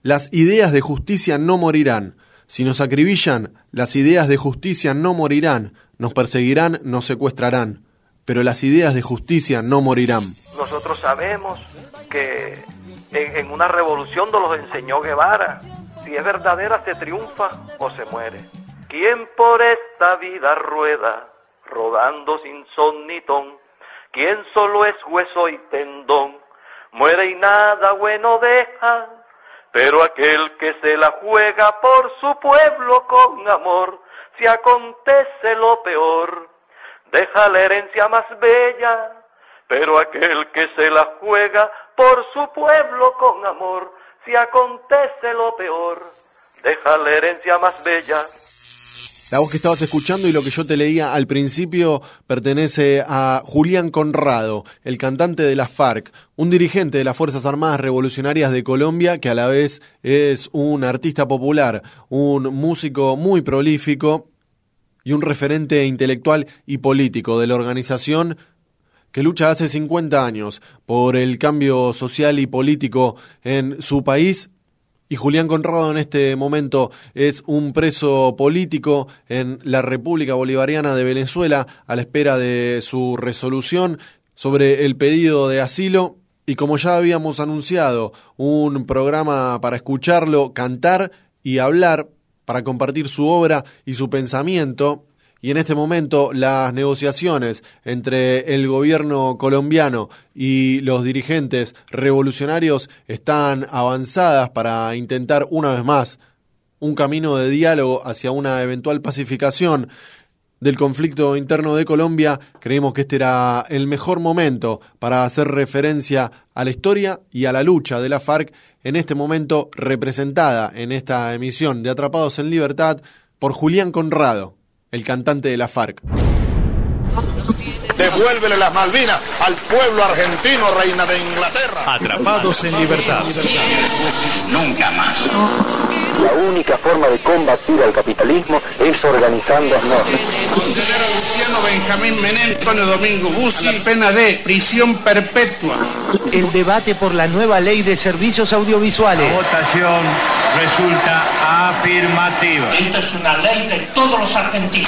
Las ideas de justicia no morirán. Si nos acribillan, las ideas de justicia no morirán. Nos perseguirán, nos secuestrarán. Pero las ideas de justicia no morirán. Nosotros sabemos que en una revolución nos lo enseñó Guevara. Si es verdadera, se triunfa o se muere. ¿Quién por esta vida rueda, rodando sin son ni ton? ¿Quién solo es hueso y tendón? Muere y nada bueno deja. Pero aquel que se la juega por su pueblo con amor, si acontece lo peor, deja la herencia más bella. Pero aquel que se la juega por su pueblo con amor, si acontece lo peor, deja la herencia más bella. La voz que estabas escuchando y lo que yo te leía al principio pertenece a Julián Conrado, el cantante de las FARC, un dirigente de las Fuerzas Armadas Revolucionarias de Colombia que a la vez es un artista popular, un músico muy prolífico y un referente intelectual y político de la organización que lucha hace 50 años por el cambio social y político en su país. Y Julián Conrado en este momento es un preso político en la República Bolivariana de Venezuela a la espera de su resolución sobre el pedido de asilo. Y como ya habíamos anunciado, un programa para escucharlo, cantar y hablar, para compartir su obra y su pensamiento. Y en este momento las negociaciones entre el gobierno colombiano y los dirigentes revolucionarios están avanzadas para intentar una vez más un camino de diálogo hacia una eventual pacificación del conflicto interno de Colombia. Creemos que este era el mejor momento para hacer referencia a la historia y a la lucha de la FARC, en este momento representada en esta emisión de Atrapados en Libertad por Julián Conrado, el cantante de la FARC. Devuélvele las Malvinas al pueblo argentino, reina de Inglaterra. Atrapados en Libertad. Nunca más. La única forma de combatir al capitalismo es organizándonos. Considero a Luciano Benjamín Menem, Antonio Domingo Bussi, la pena de prisión perpetua. El debate por la nueva ley de servicios audiovisuales. La votación resulta afirmativa. Esta es una ley de todos los argentinos.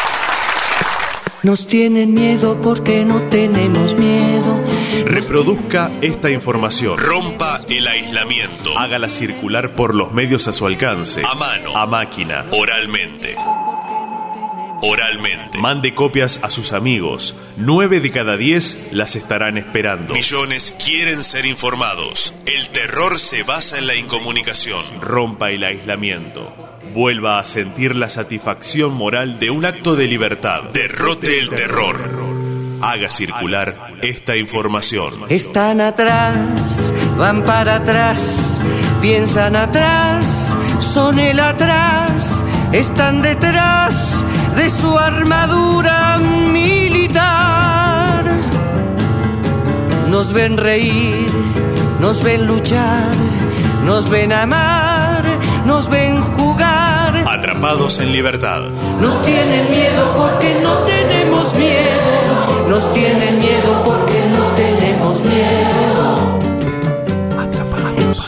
Nos tienen miedo porque no tenemos miedo. Reproduzca esta información. Rompa el aislamiento. Hágala circular por los medios a su alcance. A mano, a máquina, oralmente. Oralmente. Mande copias a sus amigos. 9 de cada 10 las estarán esperando. Millones quieren ser informados. El terror se basa en la incomunicación. Rompa el aislamiento. Vuelva a sentir la satisfacción moral de un acto de libertad. Derrote el terror. Haga circular esta información. Están atrás, van para atrás, piensan atrás, son el atrás, están detrás de su armadura militar. Nos ven reír, nos ven luchar, nos ven amar, nos ven jugar. Atrapados en Libertad. Nos tienen miedo porque no tenemos miedo. Nos tienen miedo porque no tenemos miedo. Atrapados.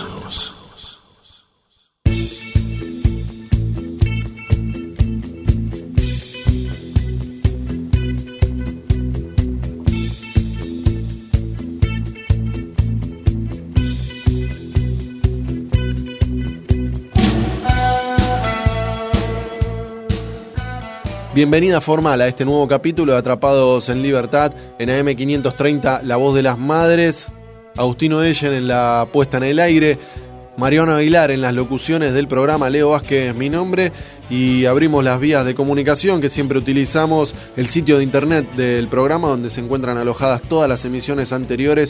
Bienvenida formal a este nuevo capítulo de Atrapados en Libertad en AM530, La Voz de las Madres. Agustino Ellen en la puesta en el aire, Mariano Aguilar en las locuciones del programa, Leo Vázquez mi nombre, y abrimos las vías de comunicación que siempre utilizamos, el sitio de internet del programa donde se encuentran alojadas todas las emisiones anteriores,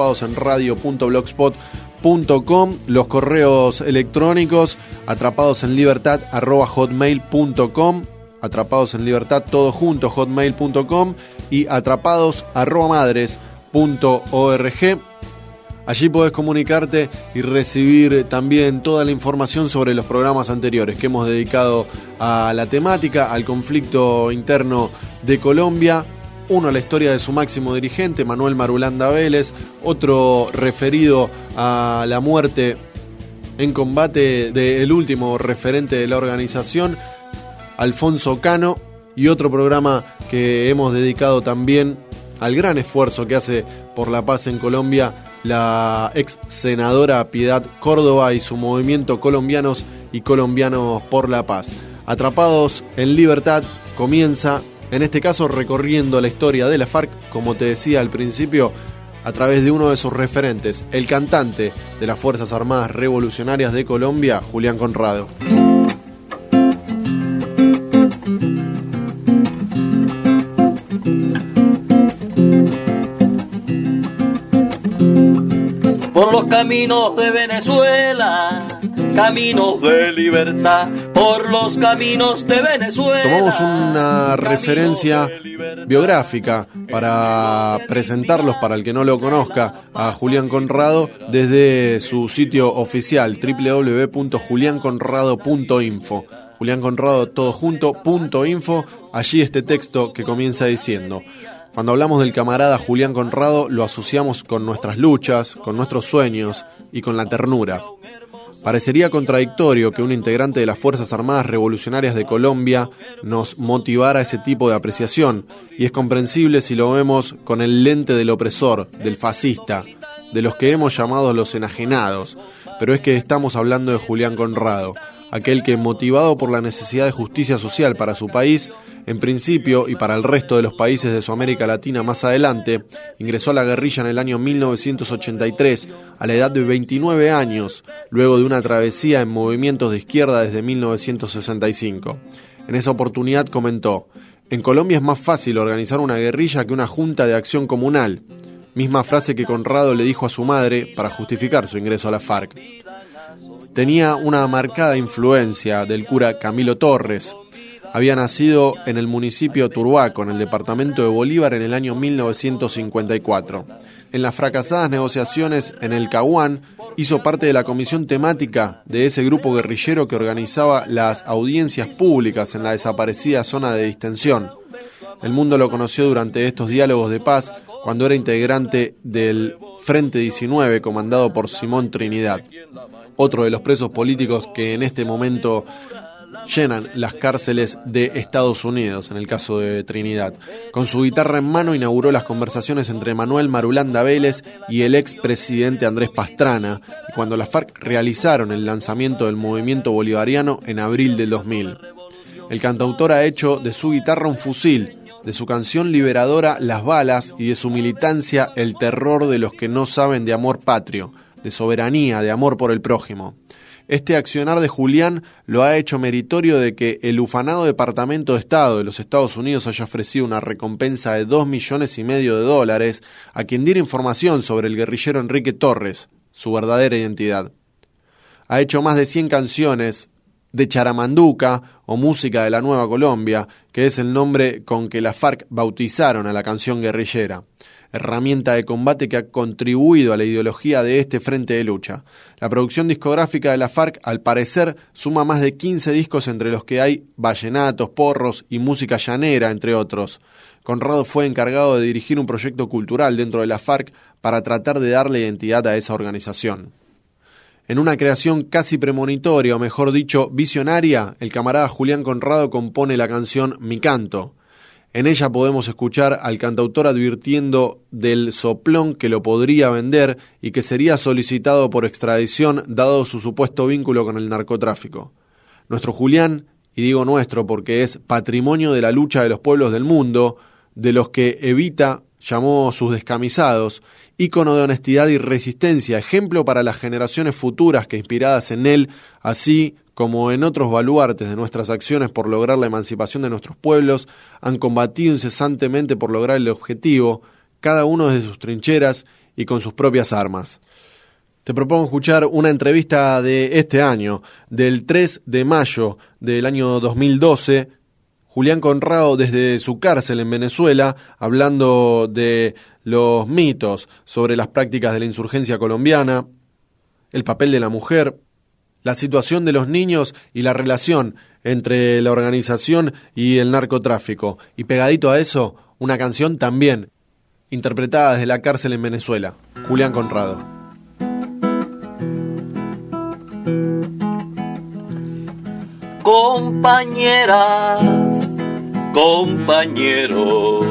atrapadosenradio.blogspot.com, los correos electrónicos, atrapadosenlibertad@hotmail.com, Atrapados en Libertad, todo junto, hotmail.com, y atrapados@madres.org. Allí podés comunicarte y recibir también toda la información sobre los programas anteriores que hemos dedicado a la temática, al conflicto interno de Colombia. Uno a la historia de su máximo dirigente, Manuel Marulanda Vélez, otro referido a la muerte en combate del último referente de la organización, Alfonso Cano, y otro programa que hemos dedicado también al gran esfuerzo que hace por la paz en Colombia la ex senadora Piedad Córdoba y su movimiento Colombianos y Colombianos por la Paz. Atrapados en Libertad comienza, en este caso, recorriendo la historia de la FARC, como te decía al principio, a través de uno de sus referentes, el cantante de las Fuerzas Armadas Revolucionarias de Colombia, Julián Conrado. Por los caminos de Venezuela, caminos de libertad, por los caminos de Venezuela. Tomamos una referencia biográfica para presentarlos, para el que no lo conozca, a Julián Conrado desde su sitio oficial www.julianconrado.info. Julián Conrado todo junto, .info. Allí este texto que comienza diciendo: cuando hablamos del camarada Julián Conrado, lo asociamos con nuestras luchas, con nuestros sueños y con la ternura. Parecería contradictorio que un integrante de las Fuerzas Armadas Revolucionarias de Colombia nos motivara ese tipo de apreciación, y es comprensible si lo vemos con el lente del opresor, del fascista, de los que hemos llamado los enajenados, pero es que estamos hablando de Julián Conrado, aquel que, motivado por la necesidad de justicia social para su país, en principio, y para el resto de los países de su América Latina más adelante, ingresó a la guerrilla en el año 1983, a la edad de 29 años, luego de una travesía en movimientos de izquierda desde 1965. En esa oportunidad comentó: en Colombia es más fácil organizar una guerrilla que una junta de acción comunal, misma frase que Conrado le dijo a su madre para justificar su ingreso a la FARC. Tenía una marcada influencia del cura Camilo Torres. Había nacido en el municipio Turbaco, en el departamento de Bolívar, en el año 1954. En las fracasadas negociaciones en el Caguán, hizo parte de la comisión temática de ese grupo guerrillero que organizaba las audiencias públicas en la desaparecida zona de distensión. El mundo lo conoció durante estos diálogos de paz, cuando era integrante del Frente 19, comandado por Simón Trinidad, otro de los presos políticos que en este momento llenan las cárceles de Estados Unidos, en el caso de Trinidad. Con su guitarra en mano inauguró las conversaciones entre Manuel Marulanda Vélez y el expresidente Andrés Pastrana, y cuando las FARC realizaron el lanzamiento del movimiento bolivariano en abril del 2000. El cantautor ha hecho de su guitarra un fusil, de su canción liberadora las balas y de su militancia el terror de los que no saben de amor patrio, de soberanía, de amor por el prójimo. Este accionar de Julián lo ha hecho meritorio de que el ufanado Departamento de Estado de los Estados Unidos haya ofrecido una recompensa de $2,5 millones a quien diera información sobre el guerrillero Enrique Torres, su verdadera identidad. Ha hecho más de 100 canciones de charamanduca o música de la Nueva Colombia, que es el nombre con que la FARC bautizaron a la canción guerrillera, herramienta de combate que ha contribuido a la ideología de este frente de lucha. La producción discográfica de la FARC, al parecer, suma más de 15 discos, entre los que hay vallenatos, porros y música llanera, entre otros. Conrado fue encargado de dirigir un proyecto cultural dentro de la FARC para tratar de darle identidad a esa organización. En una creación casi premonitoria, o mejor dicho, visionaria, el camarada Julián Conrado compone la canción Mi Canto. En ella podemos escuchar al cantautor advirtiendo del soplón que lo podría vender y que sería solicitado por extradición dado su supuesto vínculo con el narcotráfico. Nuestro Julián, y digo nuestro porque es patrimonio de la lucha de los pueblos del mundo, de los que Evita llamó sus descamisados, ícono de honestidad y resistencia, ejemplo para las generaciones futuras que, inspiradas en él, así como en otros baluartes de nuestras acciones por lograr la emancipación de nuestros pueblos, han combatido incesantemente por lograr el objetivo, cada uno desde sus trincheras y con sus propias armas. Te propongo escuchar una entrevista de este año, del 3 de mayo del año 2012, Julián Conrado desde su cárcel en Venezuela, hablando de los mitos sobre las prácticas de la insurgencia colombiana, el papel de la mujer, la situación de los niños y la relación entre la organización y el narcotráfico. Y pegadito a eso, una canción también interpretada desde la cárcel en Venezuela, Julián Conrado. compañeras, compañeros.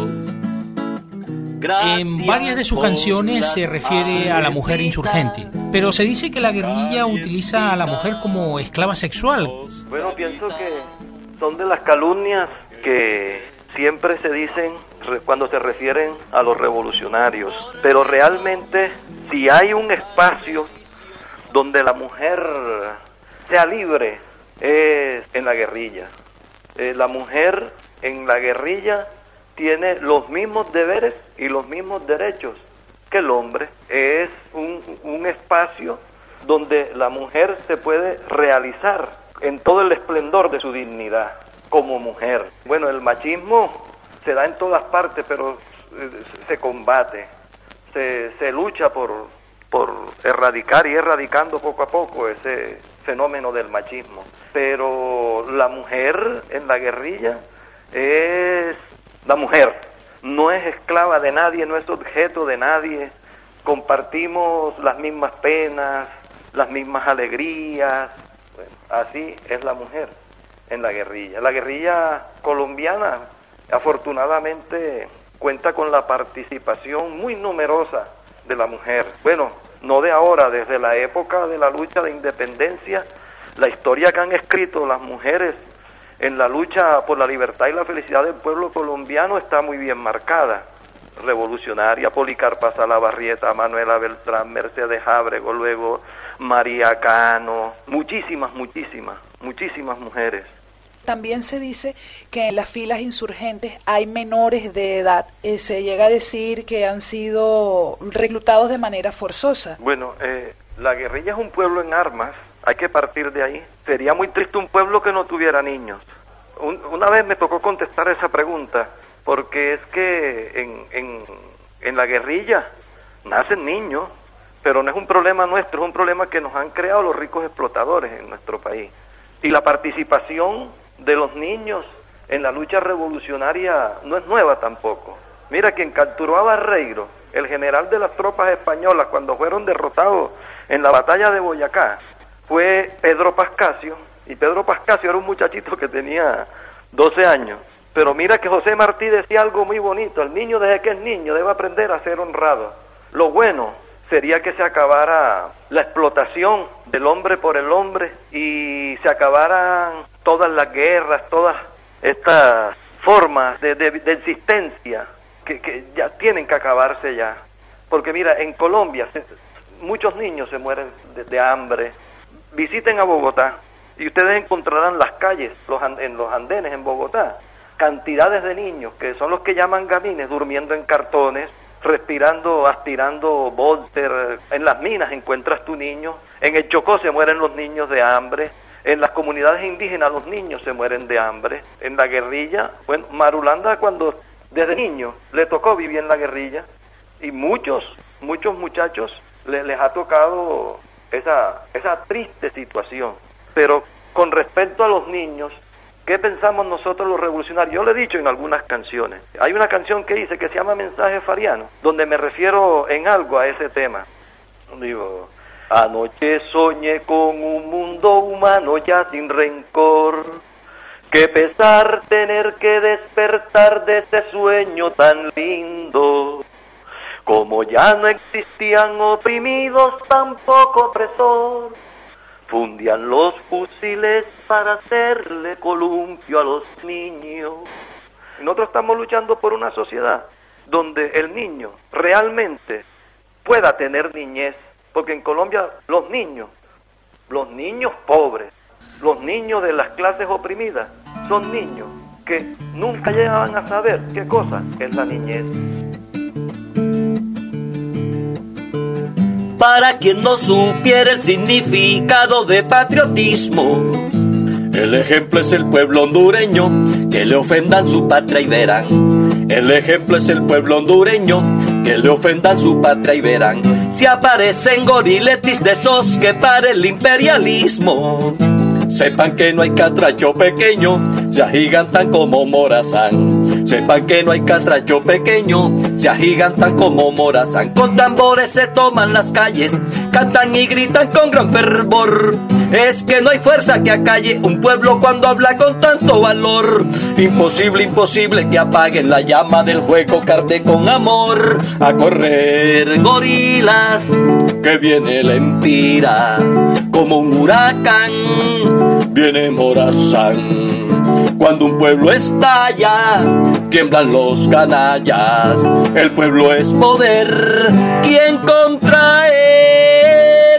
En varias de sus canciones se refiere a la mujer insurgente, pero se dice que la guerrilla utiliza a la mujer como esclava sexual. Bueno, pienso que son de las calumnias que siempre se dicen cuando se refieren a los revolucionarios, pero realmente si hay un espacio donde la mujer sea libre es en la guerrilla. La mujer en la guerrilla tiene los mismos deberes y los mismos derechos que el hombre. Es un espacio donde la mujer se puede realizar en todo el esplendor de su dignidad como mujer. Bueno, el machismo se da en todas partes, pero se combate, se lucha por erradicar y erradicando poco a poco ese fenómeno del machismo. Pero la mujer en la guerrilla es la mujer, no es esclava de nadie, no es objeto de nadie, compartimos las mismas penas, las mismas alegrías, así es la mujer en la guerrilla. La guerrilla colombiana afortunadamente cuenta con la participación muy numerosa de la mujer. Bueno, no de ahora, desde la época de la lucha de independencia, la historia que han escrito las mujeres en la lucha por la libertad y la felicidad del pueblo colombiano está muy bien marcada. Revolucionaria, Policarpa Salabarrieta, Manuela Beltrán, Mercedes Ábrego, luego María Cano, muchísimas mujeres. También se dice que en las filas insurgentes hay menores de edad. Se llega a decir que han sido reclutados de manera forzosa. Bueno, la guerrilla es un pueblo en armas, hay que partir de ahí. Sería muy triste un pueblo que no tuviera niños. Una vez me tocó contestar esa pregunta, porque es que en la guerrilla nacen niños, pero no es un problema nuestro, es un problema que nos han creado los ricos explotadores en nuestro país. Y la participación de los niños en la lucha revolucionaria no es nueva tampoco. Mira, quien capturó a Barreiro, el general de las tropas españolas, cuando fueron derrotados en la batalla de Boyacá, fue Pedro Pascasio, y Pedro Pascasio era un muchachito que tenía 12 años. Pero mira que José Martí decía algo muy bonito: el niño desde que es niño debe aprender a ser honrado. Lo bueno sería que se acabara la explotación del hombre por el hombre y se acabaran todas las guerras, todas estas formas de existencia que ya tienen que acabarse ya. Porque mira, en Colombia muchos niños se mueren de hambre. Visiten a Bogotá y ustedes encontrarán las calles, en los andenes en Bogotá, cantidades de niños que son los que llaman gamines, durmiendo en cartones, respirando, aspirando Volter. En las minas encuentras tu niño, en el Chocó se mueren los niños de hambre, en las comunidades indígenas los niños se mueren de hambre, en la guerrilla, bueno, Marulanda cuando desde niño le tocó vivir en la guerrilla, y muchos muchachos les ha tocado esa triste situación. Pero con respecto a los niños, ¿qué pensamos nosotros los revolucionarios? Yo lo he dicho en algunas canciones. Hay una canción que hice que se llama Mensaje Fariano, donde me refiero en algo a ese tema. Digo: anoche soñé con un mundo humano ya sin rencor. Qué pesar tener que despertar de ese sueño tan lindo. Como ya no existían oprimidos, tampoco opresor, fundían los fusiles para hacerle columpio a los niños. Nosotros estamos luchando por una sociedad donde el niño realmente pueda tener niñez, porque en Colombia los niños pobres, los niños de las clases oprimidas, son niños que nunca llegaban a saber qué cosa es la niñez. Para quien no supiera el significado de patriotismo, el ejemplo es el pueblo hondureño, que le ofendan su patria y verán. El ejemplo es el pueblo hondureño, que le ofendan su patria y verán. Si aparecen goriletis de esos que para el imperialismo, sepan que no hay catracho pequeño, se agigantan como Morazán. Sepan que no hay catracho pequeño, se agigantan como Morazán. Con tambores se toman las calles, cantan y gritan con gran fervor. Es que no hay fuerza que acalle un pueblo cuando habla con tanto valor. Imposible, imposible que apaguen la llama del fuego que arde con amor. A correr gorilas, que viene la empira, como un huracán, viene Morazán. Cuando un pueblo estalla, tiemblan los canallas. El pueblo es poder, ¿quién contra él?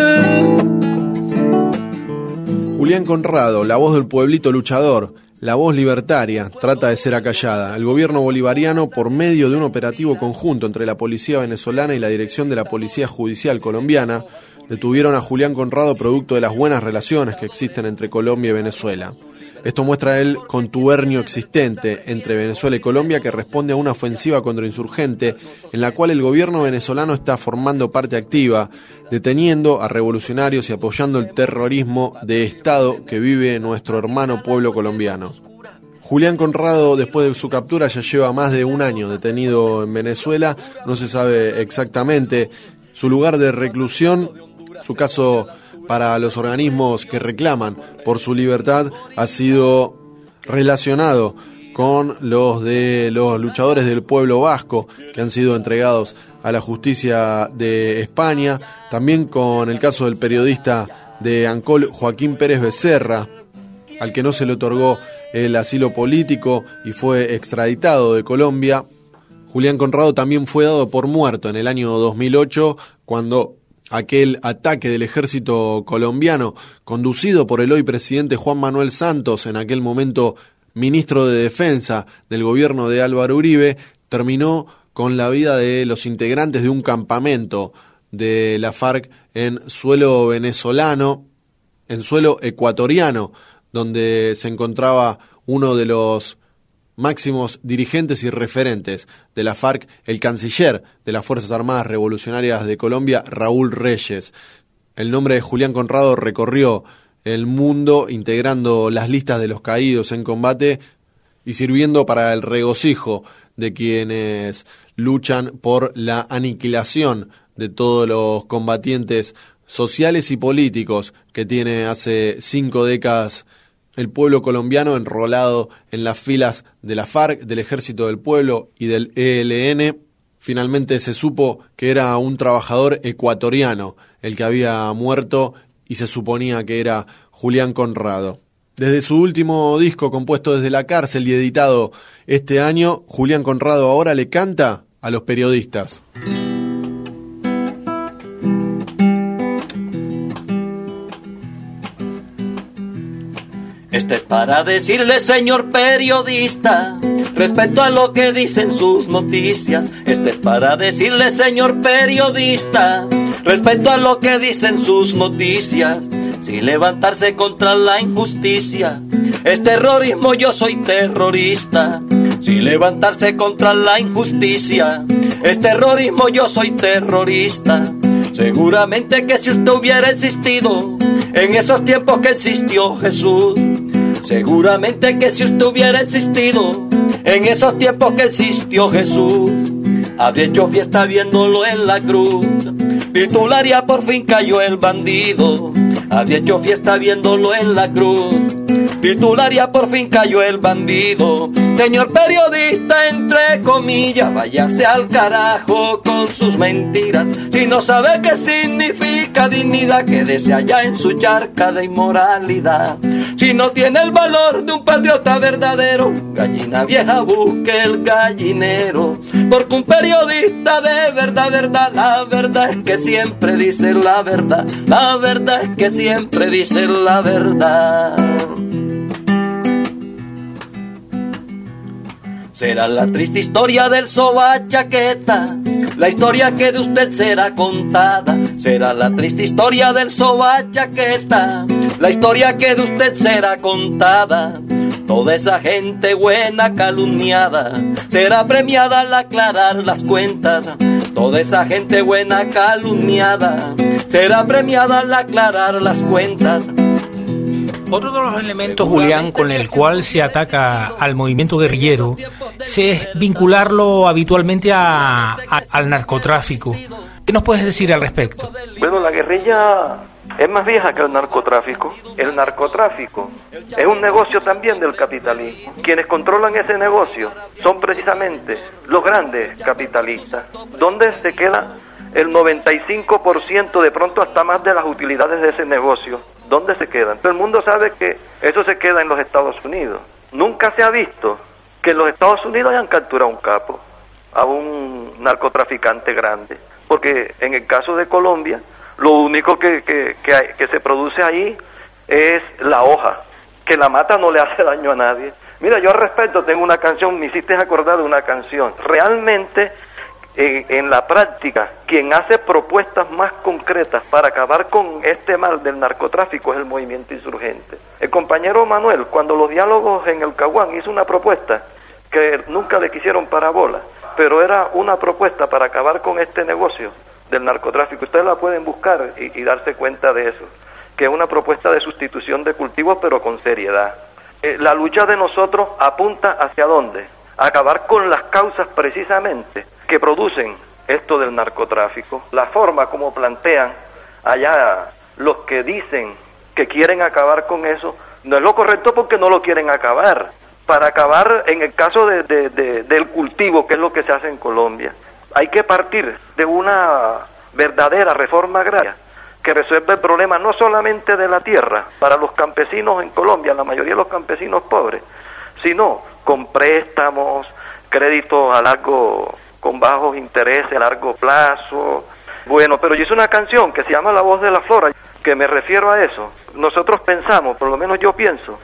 Julián Conrado, la voz del pueblito luchador, la voz libertaria, trata de ser acallada. El gobierno bolivariano, por medio de un operativo conjunto entre la policía venezolana y la dirección de la Policía Judicial colombiana, detuvieron a Julián Conrado producto de las buenas relaciones que existen entre Colombia y Venezuela. Esto muestra el contubernio existente entre Venezuela y Colombia, que responde a una ofensiva contrainsurgente en la cual el gobierno venezolano está formando parte activa, deteniendo a revolucionarios y apoyando el terrorismo de Estado que vive nuestro hermano pueblo colombiano. Julián Conrado, después de su captura, ya lleva más de un año detenido en Venezuela. No se sabe exactamente su lugar de reclusión. Su caso, para los organismos que reclaman por su libertad, ha sido relacionado con los de los luchadores del pueblo vasco que han sido entregados a la justicia de España, también con el caso del periodista de Ancol, Joaquín Pérez Becerra, al que no se le otorgó el asilo político y fue extraditado de Colombia. Julián Conrado también fue dado por muerto en el año 2008, cuando aquel ataque del ejército colombiano, conducido por el hoy presidente Juan Manuel Santos, en aquel momento ministro de Defensa del gobierno de Álvaro Uribe, terminó con la vida de los integrantes de un campamento de la FARC en suelo venezolano, en suelo ecuatoriano, donde se encontraba uno de los máximos dirigentes y referentes de la FARC, el canciller de las Fuerzas Armadas Revolucionarias de Colombia, Raúl Reyes. El nombre de Julián Conrado recorrió el mundo integrando las listas de los caídos en combate y sirviendo para el regocijo de quienes luchan por la aniquilación de todos los combatientes sociales y políticos que tiene hace 5 décadas el pueblo colombiano enrolado en las filas de la FARC, del Ejército del Pueblo y del ELN. Finalmente se supo que era un trabajador ecuatoriano el que había muerto y se suponía que era Julián Conrado. Desde su último disco, compuesto desde la cárcel y editado este año, Julián Conrado ahora le canta a los periodistas. Este es para decirle, señor periodista, respecto a lo que dicen sus noticias. Este es para decirle, señor periodista, respecto a lo que dicen sus noticias. Sin levantarse contra la injusticia, es terrorismo, yo soy terrorista. Sin levantarse contra la injusticia, es terrorismo, yo soy terrorista. Seguramente que si usted hubiera existido en esos tiempos que existió Jesús, seguramente que si usted hubiera existido en esos tiempos que existió Jesús, habría hecho fiesta viéndolo en la cruz. Titularía, por fin cayó el bandido. Habría hecho fiesta viéndolo en la cruz. Titularía, por fin cayó el bandido. Señor periodista, entre comillas, váyase al carajo con sus mentiras. Si no sabe qué significa dignidad, quédese allá en su charca de inmoralidad. Si no tiene el valor de un patriota verdadero, gallina vieja, busque el gallinero. Porque un periodista de verdad, la verdad es que siempre dice la verdad. La verdad es que siempre dice la verdad. Será la triste historia del Soba Chaqueta, la historia que de usted será contada. Será la triste historia del Soba Chaqueta, la historia que de usted será contada. Toda esa gente buena calumniada será premiada al aclarar las cuentas. Toda esa gente buena calumniada será premiada al aclarar las cuentas. Otro de los elementos, Julián, con el cual se ataca al movimiento guerrillero es vincularlo habitualmente al narcotráfico. ¿Qué nos puedes decir al respecto? Bueno, la guerrilla es más vieja que el narcotráfico. El narcotráfico es un negocio también del capitalismo. Quienes controlan ese negocio son precisamente los grandes capitalistas. ¿Dónde se queda el 95%, de pronto hasta más, de las utilidades de ese negocio? ¿Dónde se quedan? Todo el mundo sabe que eso se queda en los Estados Unidos. Nunca se ha visto que en los Estados Unidos hayan capturado un capo, a un narcotraficante grande. Porque en el caso de Colombia, lo único que se produce ahí es la hoja, que la mata no le hace daño a nadie. Mira, yo al respecto tengo una canción, me hiciste acordar de una canción. Realmente, en la práctica, quien hace propuestas más concretas para acabar con este mal del narcotráfico es el movimiento insurgente. El compañero Manuel, cuando los diálogos en el Caguán, hizo una propuesta que nunca le quisieron parabola, pero era una propuesta para acabar con este negocio del narcotráfico. Ustedes la pueden buscar y darse cuenta de eso, que es una propuesta de sustitución de cultivos, pero con seriedad. La lucha de nosotros apunta hacia dónde, acabar con las causas precisamente que producen esto del narcotráfico. La forma como plantean allá los que dicen que quieren acabar con eso no es lo correcto, porque no lo quieren acabar. Para acabar, en el caso del cultivo, que es lo que se hace en Colombia, hay que partir de una verdadera reforma agraria que resuelva el problema no solamente de la tierra para los campesinos en Colombia, la mayoría de los campesinos pobres, sino con préstamos, créditos con bajos intereses a largo plazo. Bueno, pero yo hice una canción que se llama La Voz de la Flora, que me refiero a eso. Nosotros pensamos, por lo menos yo pienso,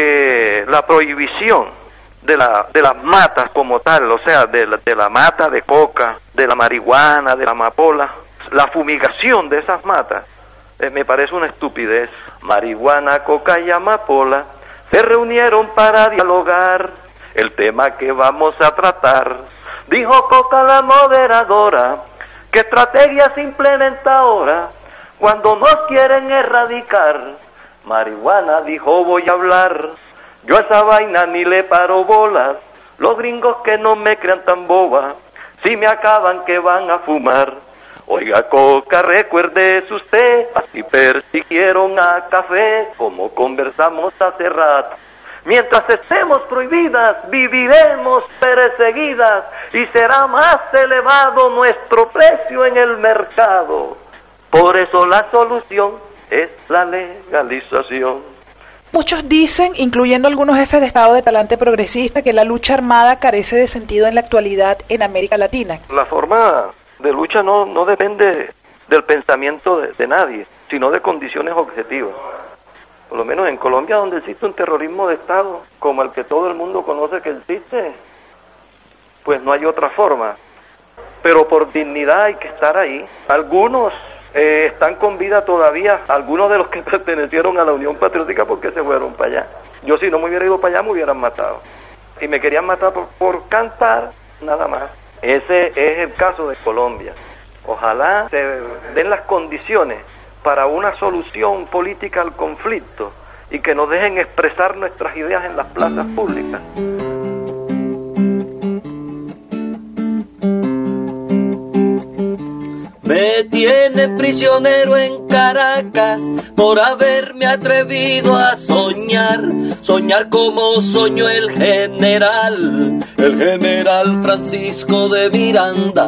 que la prohibición de las matas como tal, o sea, de la mata de coca, de la marihuana, de la amapola, la fumigación de esas matas, me parece una estupidez. Marihuana, coca y amapola se reunieron para dialogar el tema que vamos a tratar. Dijo Coca la moderadora, ¿qué estrategia se implementa ahora cuando nos quieren erradicar? Marihuana dijo, voy a hablar, yo a esa vaina ni le paro bolas, los gringos que no me crean tan boba, si me acaban que van a fumar. Oiga Coca, recuérdese usted, así persiguieron a Café, como conversamos hace rato. Mientras estemos prohibidas, viviremos perseguidas y será más elevado nuestro precio en el mercado. Por eso la solución es la legalización. Muchos dicen, incluyendo algunos jefes de Estado de talante progresista, que la lucha armada carece de sentido en la actualidad en América Latina. La forma de lucha no depende del pensamiento de nadie, sino de condiciones objetivas. Por lo menos en Colombia, donde existe un terrorismo de Estado, como el que todo el mundo conoce que existe, pues no hay otra forma. Pero por dignidad hay que estar ahí. Algunos están con vida todavía, algunos de los que pertenecieron a la Unión Patriótica, porque se fueron para allá. Yo, si no me hubiera ido para allá, me hubieran matado. Y me querían matar por cantar, nada más. Ese es el caso de Colombia. Ojalá se den las condiciones para una solución política al conflicto y que nos dejen expresar nuestras ideas en las plazas públicas. Me tienen prisionero en Caracas por haberme atrevido a soñar como soñó el general Francisco de Miranda.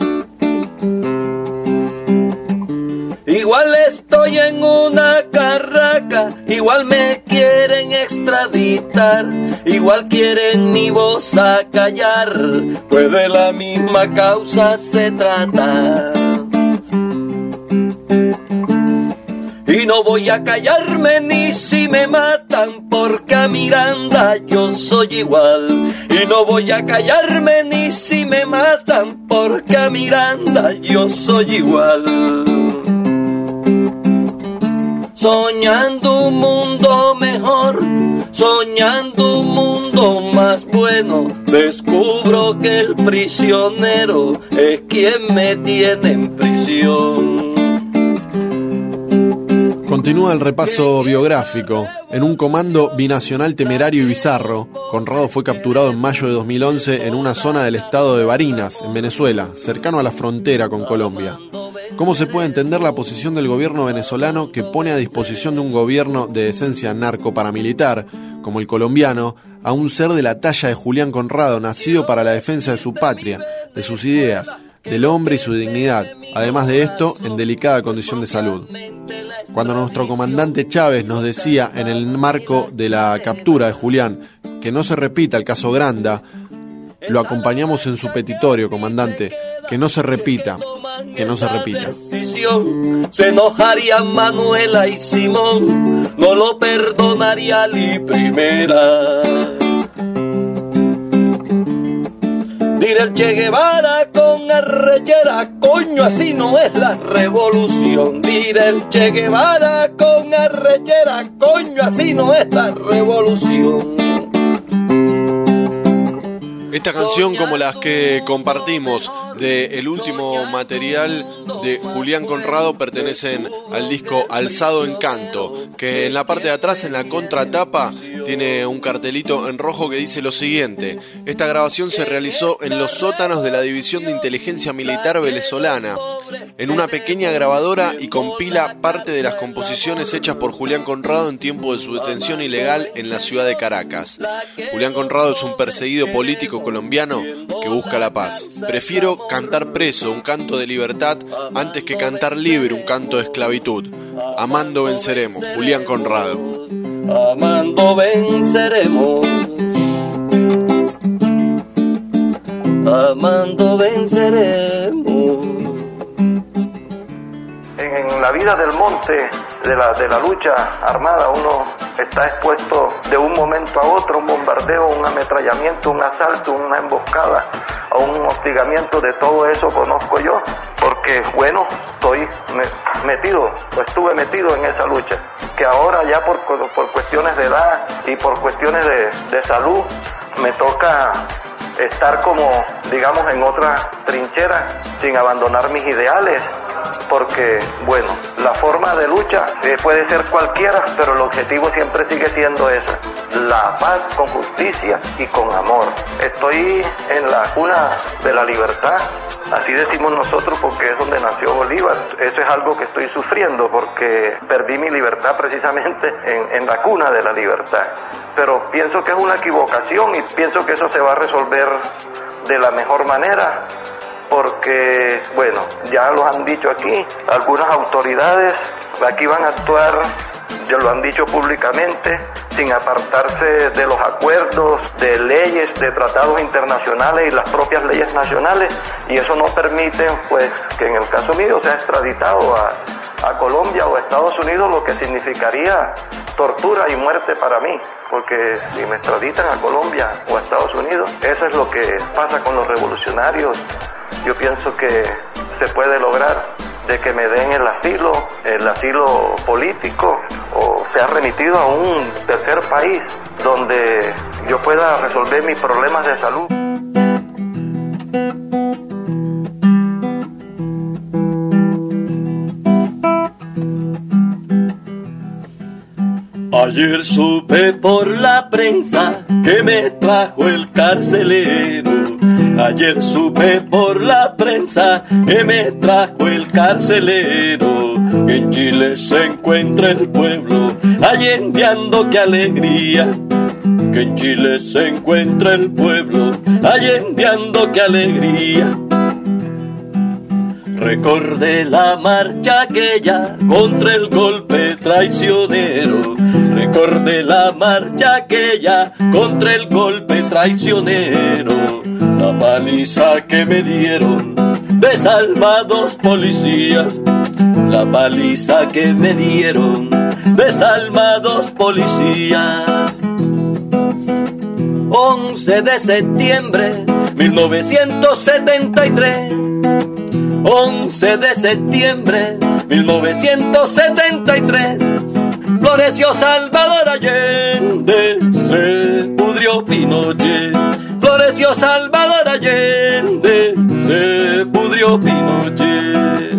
Igual estoy en una carraca, igual me quieren extraditar, igual quieren mi voz acallar, pues de la misma causa se trata. Y no voy a callarme ni si me matan, porque a Miranda yo soy igual. Y no voy a callarme ni si me matan, porque a Miranda yo soy igual. Soñando un mundo mejor, soñando un mundo más bueno, descubro que el prisionero es quien me tiene en prisión. Continúa el repaso biográfico En un comando binacional temerario y bizarro, Conrado fue capturado en mayo de 2011 en una zona del estado de Barinas, en Venezuela, cercano a la frontera con Colombia. ¿Cómo se puede entender la posición del gobierno venezolano que pone a disposición de un gobierno de esencia narco-paramilitar, como el colombiano, a un ser de la talla de Julián Conrado, nacido para la defensa de su patria, de sus ideas, del hombre y su dignidad, además de esto, en delicada condición de salud? Cuando nuestro comandante Chávez nos decía, en el marco de la captura de Julián, que no se repita el caso Granda, lo acompañamos en su petitorio, comandante, que no se repita, que no se repita. Se enojarían Manuela y Simón, no lo perdonaría ni primera. Diré el Che Guevara con arrechera, coño, así no es la revolución. Diré el Che Guevara con arrechera, coño, así no es la revolución. Esta canción, como las que compartimos del último material de Julián Conrado, pertenecen al disco Alzado en Canto, que en la parte de atrás, en la contratapa, tiene un cartelito en rojo que dice lo siguiente: esta grabación se realizó en los sótanos de la División de Inteligencia Militar Venezolana, en una pequeña grabadora, y compila parte de las composiciones hechas por Julián Conrado en tiempo de su detención ilegal en la ciudad de Caracas. Julián Conrado es un perseguido político colombiano que busca la paz. Prefiero cantar preso, un canto de libertad, antes que cantar libre, un canto de esclavitud. Amando venceremos. Julián Conrado. Amando venceremos. Amando venceremos. En la vida del monte, de la lucha armada, uno está expuesto de un momento a otro, un bombardeo, un ametrallamiento, un asalto, una emboscada, a un hostigamiento. De todo eso conozco yo, porque bueno, estuve metido en esa lucha, que ahora ya por cuestiones de edad y por cuestiones de salud me toca estar como, digamos, en otra trinchera, sin abandonar mis ideales, porque, bueno, la forma de lucha puede ser cualquiera, pero el objetivo siempre sigue siendo ese: la paz con justicia y con amor. Estoy en la cuna de la libertad, así decimos nosotros, porque es donde nació Bolívar. Eso es algo que estoy sufriendo, porque perdí mi libertad precisamente en la cuna de la libertad. Pero pienso que es una equivocación y pienso que eso se va a resolver de la mejor manera, porque, bueno, ya lo han dicho aquí, algunas autoridades aquí van a actuar, ya lo han dicho públicamente, sin apartarse de los acuerdos, de leyes, de tratados internacionales y las propias leyes nacionales, y eso no permite, pues, que en el caso mío sea extraditado a Colombia o a Estados Unidos, lo que significaría tortura y muerte para mí, porque si me extraditan a Colombia o a Estados Unidos, eso es lo que pasa con los revolucionarios. Yo pienso que se puede lograr de que me den el asilo político, o sea remitido a un tercer país donde yo pueda resolver mis problemas de salud. Ayer supe por la prensa que me trajo el carcelero. Ayer supe por la prensa que me trajo el carcelero. Que en Chile se encuentra el pueblo allendeando, qué alegría. Que en Chile se encuentra el pueblo allendeando, qué alegría. Recordé la marcha aquella contra el golpe traicionero. Recordé la marcha aquella contra el golpe traicionero. La paliza que me dieron desalmados policías. La paliza que me dieron desalmados policías. 11 de septiembre 1973. 11 de septiembre 1973. Floreció Salvador Allende, se pudrió Pinochet. Floreció Salvador Allende, se pudrió Pinochet.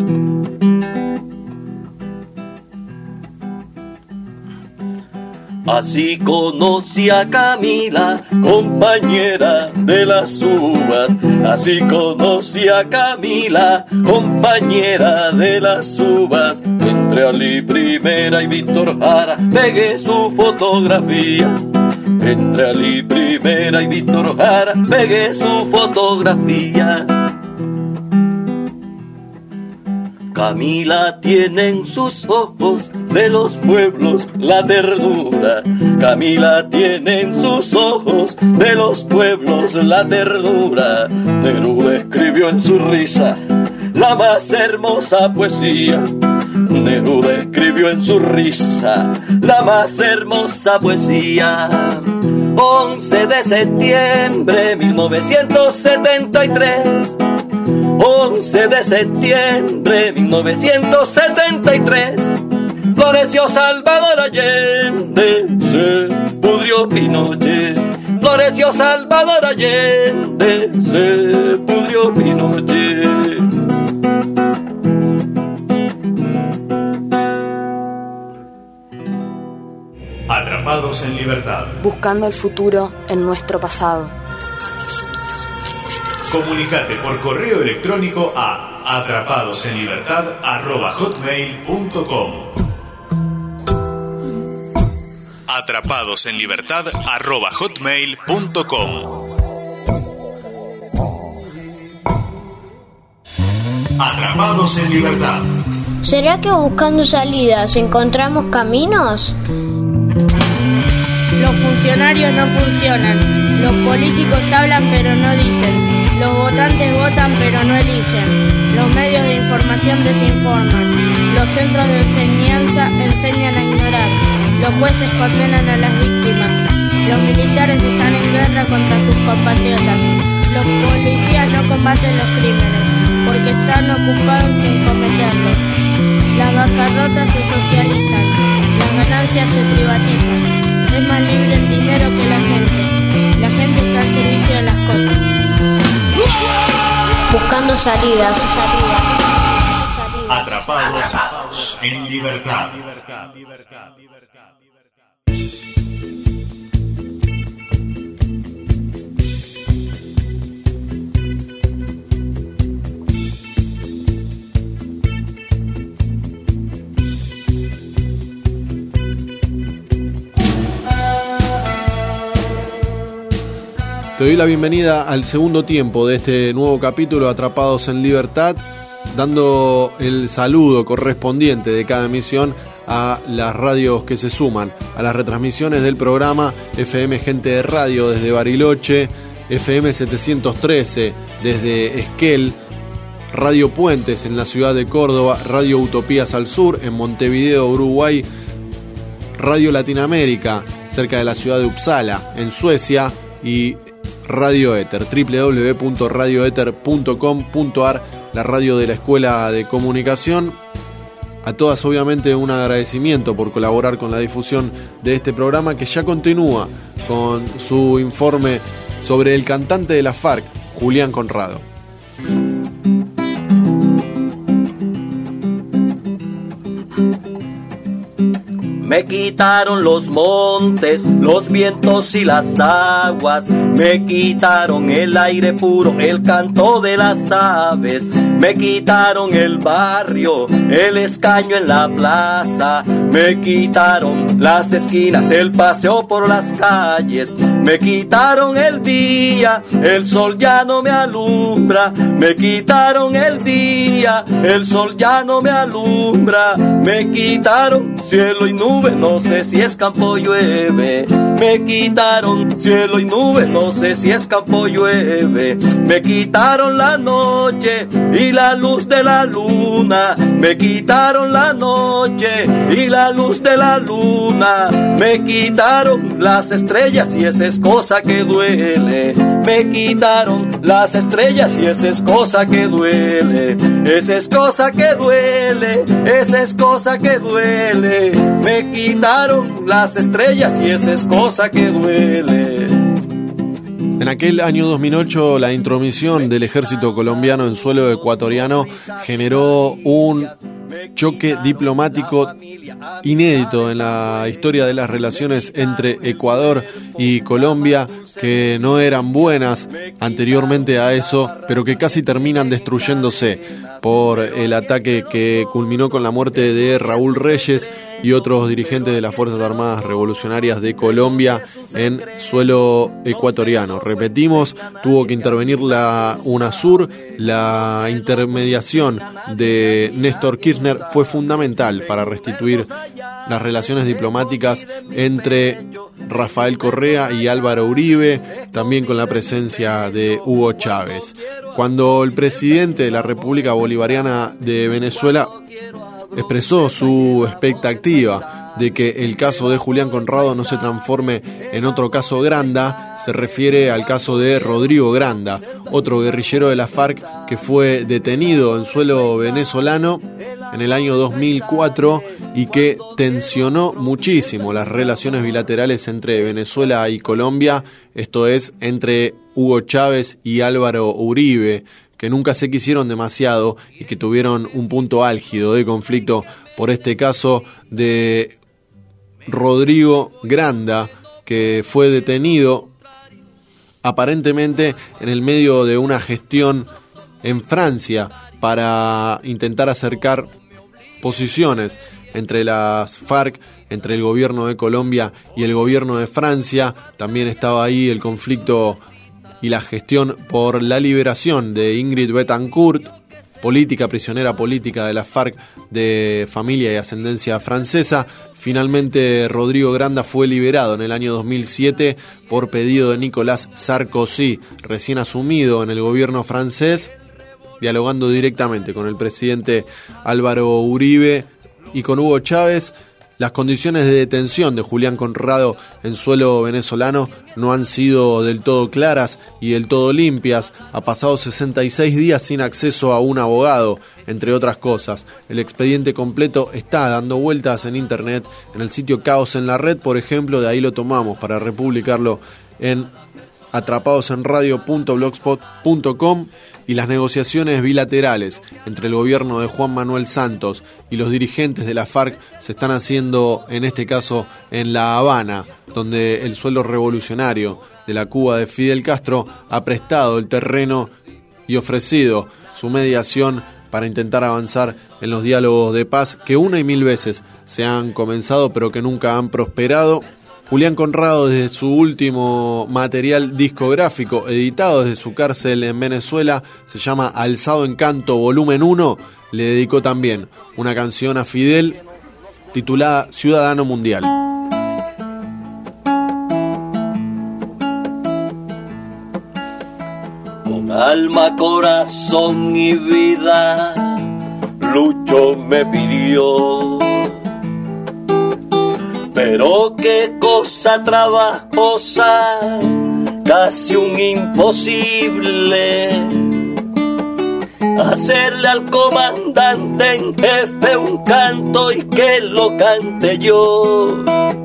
Así conocí a Camila, compañera de las uvas. Así conocí a Camila, compañera de las uvas. Entre Ali Primera y Víctor Jara pegué su fotografía. Entre Ali Primera y Víctor Jara pegué su fotografía. Camila tiene en sus ojos de los pueblos la ternura. Camila tiene en sus ojos de los pueblos la ternura. Neruda escribió en su risa la más hermosa poesía. Neruda escribió en su risa la más hermosa poesía. 11 de septiembre 1973. 11 de septiembre 1973. Floreció Salvador Allende, se pudrió Pinochet. Floreció Salvador Allende, se pudrió Pinochet. Atrapados en libertad. Buscando el futuro en nuestro pasado. Comunicate por correo electrónico a atrapadosenlibertad@hotmail.com. atrapadosenlibertad@hotmail.com. Atrapados en libertad. ¿Será que buscando salidas encontramos caminos? Los funcionarios no funcionan, los políticos hablan pero no dicen. Los votantes votan pero no eligen. Los medios de información desinforman. Los centros de enseñanza enseñan a ignorar. Los jueces condenan a las víctimas. Los militares están en guerra contra sus compatriotas. Los policías no combaten los crímenes porque están ocupados en cometerlos. Las bancarrotas se socializan. Las ganancias se privatizan. Es más libre el dinero que la gente. La gente está al servicio de las cosas. Buscando salidas. Atrapados en libertad. Te doy la bienvenida al segundo tiempo de este nuevo capítulo Atrapados en Libertad, dando el saludo correspondiente de cada emisión a las radios que se suman a las retransmisiones del programa FM Gente de Radio desde Bariloche, FM 713 desde Esquel, Radio Puentes en la ciudad de Córdoba, Radio Utopías al sur en Montevideo, Uruguay, Radio Latinoamérica cerca de la ciudad de Uppsala en Suecia y Radio Éter, www.radioeter.com.ar, la radio de la Escuela de Comunicación. A todas obviamente un agradecimiento por colaborar con la difusión de este programa que ya continúa con su informe sobre el cantante de la FARC, Julián Conrado. Me quitaron los montes, los vientos y las aguas. Me quitaron el aire puro, el canto de las aves. Me quitaron el barrio, el escaño en la plaza. Me quitaron las esquinas, el paseo por las calles. Me quitaron el día, el sol ya no me alumbra. Me quitaron el día, el sol ya no me alumbra. Me quitaron cielo y nube, no sé si es campo o llueve. Me quitaron cielo y nube, no sé si es campo o llueve. Me quitaron la noche y la luz de la luna. Me quitaron la noche y la luz de la luna. Me quitaron las estrellas y esa es cosa que duele. Me quitaron las estrellas y esa es cosa que duele. Esa es cosa que duele, esa es cosa que duele. Me quitaron las estrellas y esa es cosa que duele. En aquel año 2008, la intromisión del ejército colombiano en suelo ecuatoriano generó un choque diplomático inédito en la historia de las relaciones entre Ecuador y Colombia, que no eran buenas anteriormente a eso, pero que casi terminan destruyéndose por el ataque que culminó con la muerte de Raúl Reyes y otros dirigentes de las Fuerzas Armadas Revolucionarias de Colombia en suelo ecuatoriano. Repetimos, tuvo que intervenir la UNASUR. La intermediación de Néstor Kirchner fue fundamental para restituir las relaciones diplomáticas entre Rafael Correa y Álvaro Uribe, también con la presencia de Hugo Chávez. Cuando el presidente de la República Bolivariana de Venezuela expresó su expectativa de que el caso de Julián Conrado no se transforme en otro caso Granda, se refiere al caso de Rodrigo Granda, otro guerrillero de la FARC que fue detenido en suelo venezolano en el año 2004 y que tensionó muchísimo las relaciones bilaterales entre Venezuela y Colombia, esto es, entre Hugo Chávez y Álvaro Uribe, que nunca se quisieron demasiado y que tuvieron un punto álgido de conflicto por este caso de Rodrigo Granda, que fue detenido aparentemente en el medio de una gestión en Francia para intentar acercar posiciones entre las FARC, entre el gobierno de Colombia y el gobierno de Francia. También estaba ahí el conflicto y la gestión por la liberación de Ingrid Betancourt, prisionera política de la FARC de familia y ascendencia francesa. Finalmente Rodrigo Granda fue liberado en el año 2007 por pedido de Nicolas Sarkozy, recién asumido en el gobierno francés, dialogando directamente con el presidente Álvaro Uribe y con Hugo Chávez. Las condiciones de detención de Julián Conrado en suelo venezolano no han sido del todo claras y del todo limpias. Ha pasado 66 días sin acceso a un abogado, entre otras cosas. El expediente completo está dando vueltas en internet, en el sitio Caos en la Red, por ejemplo. De ahí lo tomamos para republicarlo en atrapadosenradio.blogspot.com. Y las negociaciones bilaterales entre el gobierno de Juan Manuel Santos y los dirigentes de la FARC se están haciendo, en este caso, en La Habana, donde el suelo revolucionario de la Cuba de Fidel Castro ha prestado el terreno y ofrecido su mediación para intentar avanzar en los diálogos de paz que una y mil veces se han comenzado pero que nunca han prosperado. Julián Conrado, desde su último material discográfico editado desde su cárcel en Venezuela, se llama Alzado en Canto Volumen 1, le dedicó también una canción a Fidel titulada Ciudadano Mundial. Con alma, corazón y vida, Lucho me pidió. Pero qué cosa trabajosa, casi un imposible, hacerle al comandante en jefe un canto y que lo cante yo.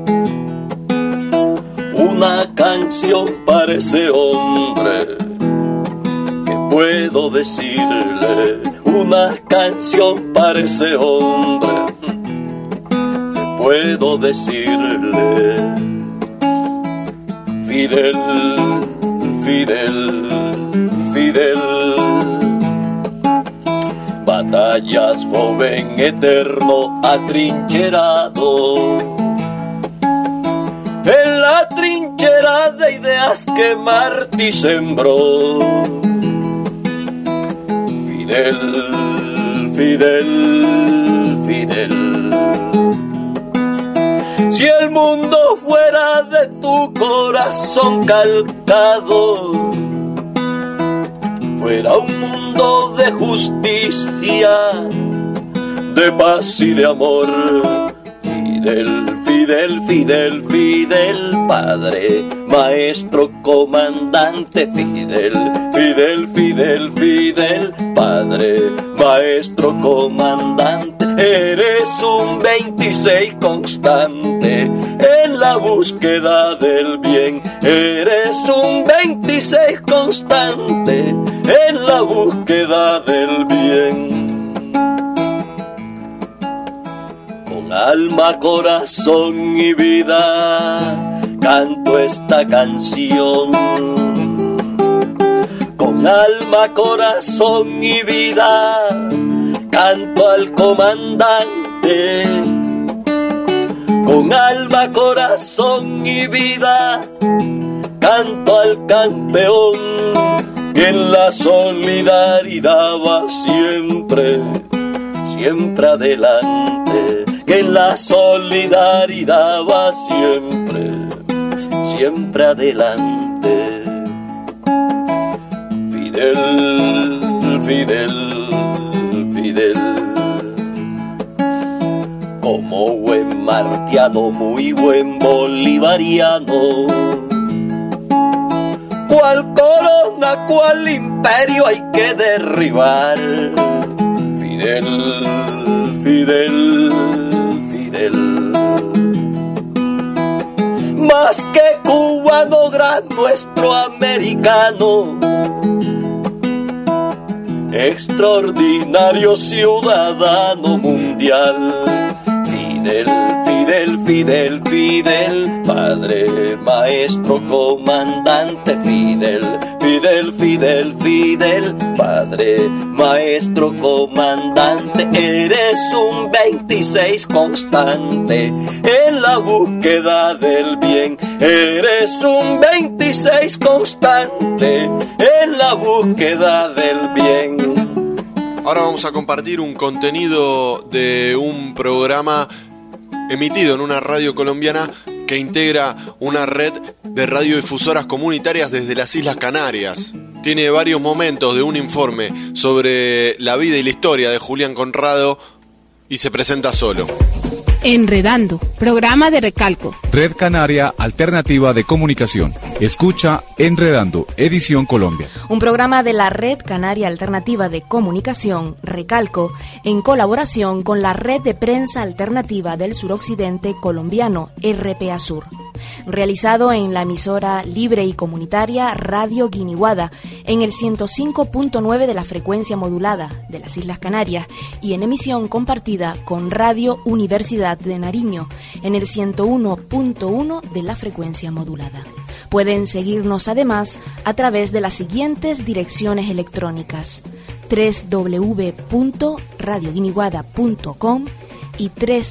Una canción para ese hombre, ¿qué puedo decirle? Una canción para ese hombre, puedo decirle: Fidel, Fidel, Fidel. Batallas, joven eterno, atrincherado en la trinchera de ideas que Martí sembró. Fidel, Fidel, Fidel. Si el mundo fuera de tu corazón calcado, fuera un mundo de justicia, de paz y de amor. Fidel, Fidel, Fidel, Fidel, padre, maestro, comandante. Fidel, Fidel, Fidel, Fidel, padre, maestro, comandante. Eres un 26 constante en la búsqueda del bien. Eres un 26 constante en la búsqueda del bien. alma, corazón y vida canto esta canción. Con alma, corazón y vida canto al comandante. Con alma, corazón y vida canto al campeón, que en la solidaridad va siempre, siempre adelante. Que en la solidaridad va siempre, siempre adelante. Fidel, Fidel, Fidel, como buen martiano, muy buen bolivariano. ¿Cuál corona, cuál imperio hay que derribar? Fidel, Fidel, Fidel. Más que cubano, gran nuestro americano, extraordinario ciudadano mundial. Fidel, Fidel, Fidel, Fidel, padre, maestro, comandante. Fidel, Fidel, Fidel, Fidel, padre, maestro, comandante. Eres un 26 constante en la búsqueda del bien. Eres un 26 constante en la búsqueda del bien. Ahora vamos a compartir un contenido de un programa emitido en una radio colombiana que integra una red de radiodifusoras comunitarias desde las Islas Canarias. Tiene varios momentos de un informe sobre la vida y la historia de Julián Conrado y se presenta solo. Enredando, programa de Recalco. Red Canaria Alternativa de Comunicación. Escucha Enredando, edición Colombia. Un programa de la Red Canaria Alternativa de Comunicación, Recalco, en colaboración con la Red de Prensa Alternativa del Suroccidente Colombiano, RPA Sur. Realizado en la emisora libre y comunitaria Radio Guiniguada, en el 105.9 de la frecuencia modulada de las Islas Canarias y en emisión compartida con Radio Universidad de Nariño, en el 101.1 de la frecuencia modulada. Pueden seguirnos además a través de las siguientes direcciones electrónicas: www.radioguiniguada.com y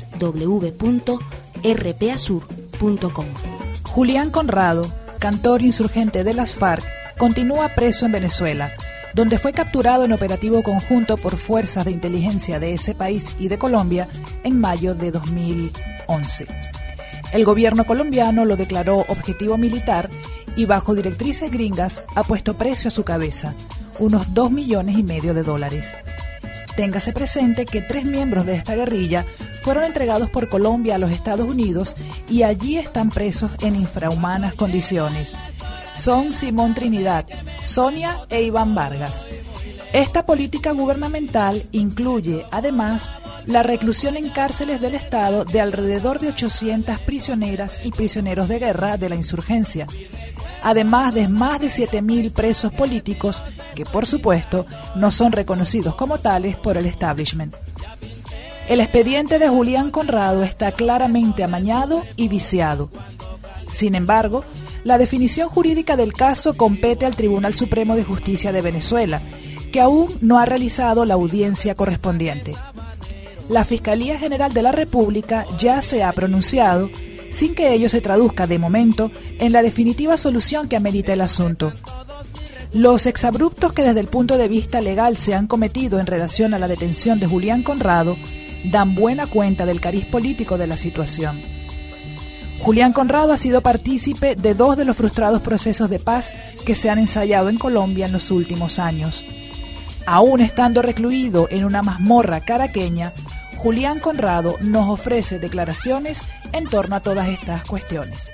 www.rpasur.com. Julián Conrado, cantor insurgente de las FARC, continúa preso en Venezuela, donde fue capturado en operativo conjunto por fuerzas de inteligencia de ese país y de Colombia en mayo de 2011. El gobierno colombiano lo declaró objetivo militar y bajo directrices gringas ha puesto precio a su cabeza, unos $2,5 millones. Téngase presente que 3 miembros de esta guerrilla fueron entregados por Colombia a los Estados Unidos y allí están presos en infrahumanas condiciones. Son Simón Trinidad, Sonia e Iván Vargas. Esta política gubernamental incluye, además, la reclusión en cárceles del Estado de alrededor de 800 prisioneras y prisioneros de guerra de la insurgencia, además de más de 7.000 presos políticos que, por supuesto, no son reconocidos como tales por el establishment. El expediente de Julián Conrado está claramente amañado y viciado. Sin embargo, la definición jurídica del caso compete al Tribunal Supremo de Justicia de Venezuela, que aún no ha realizado la audiencia correspondiente. La Fiscalía General de la República ya se ha pronunciado, sin que ello se traduzca de momento en la definitiva solución que amerita el asunto. Los exabruptos que desde el punto de vista legal se han cometido en relación a la detención de Julián Conrado dan buena cuenta del cariz político de la situación. Julián Conrado ha sido partícipe de 2 de los frustrados procesos de paz que se han ensayado en Colombia en los últimos años. Aún estando recluido en una mazmorra caraqueña, Julián Conrado nos ofrece declaraciones en torno a todas estas cuestiones.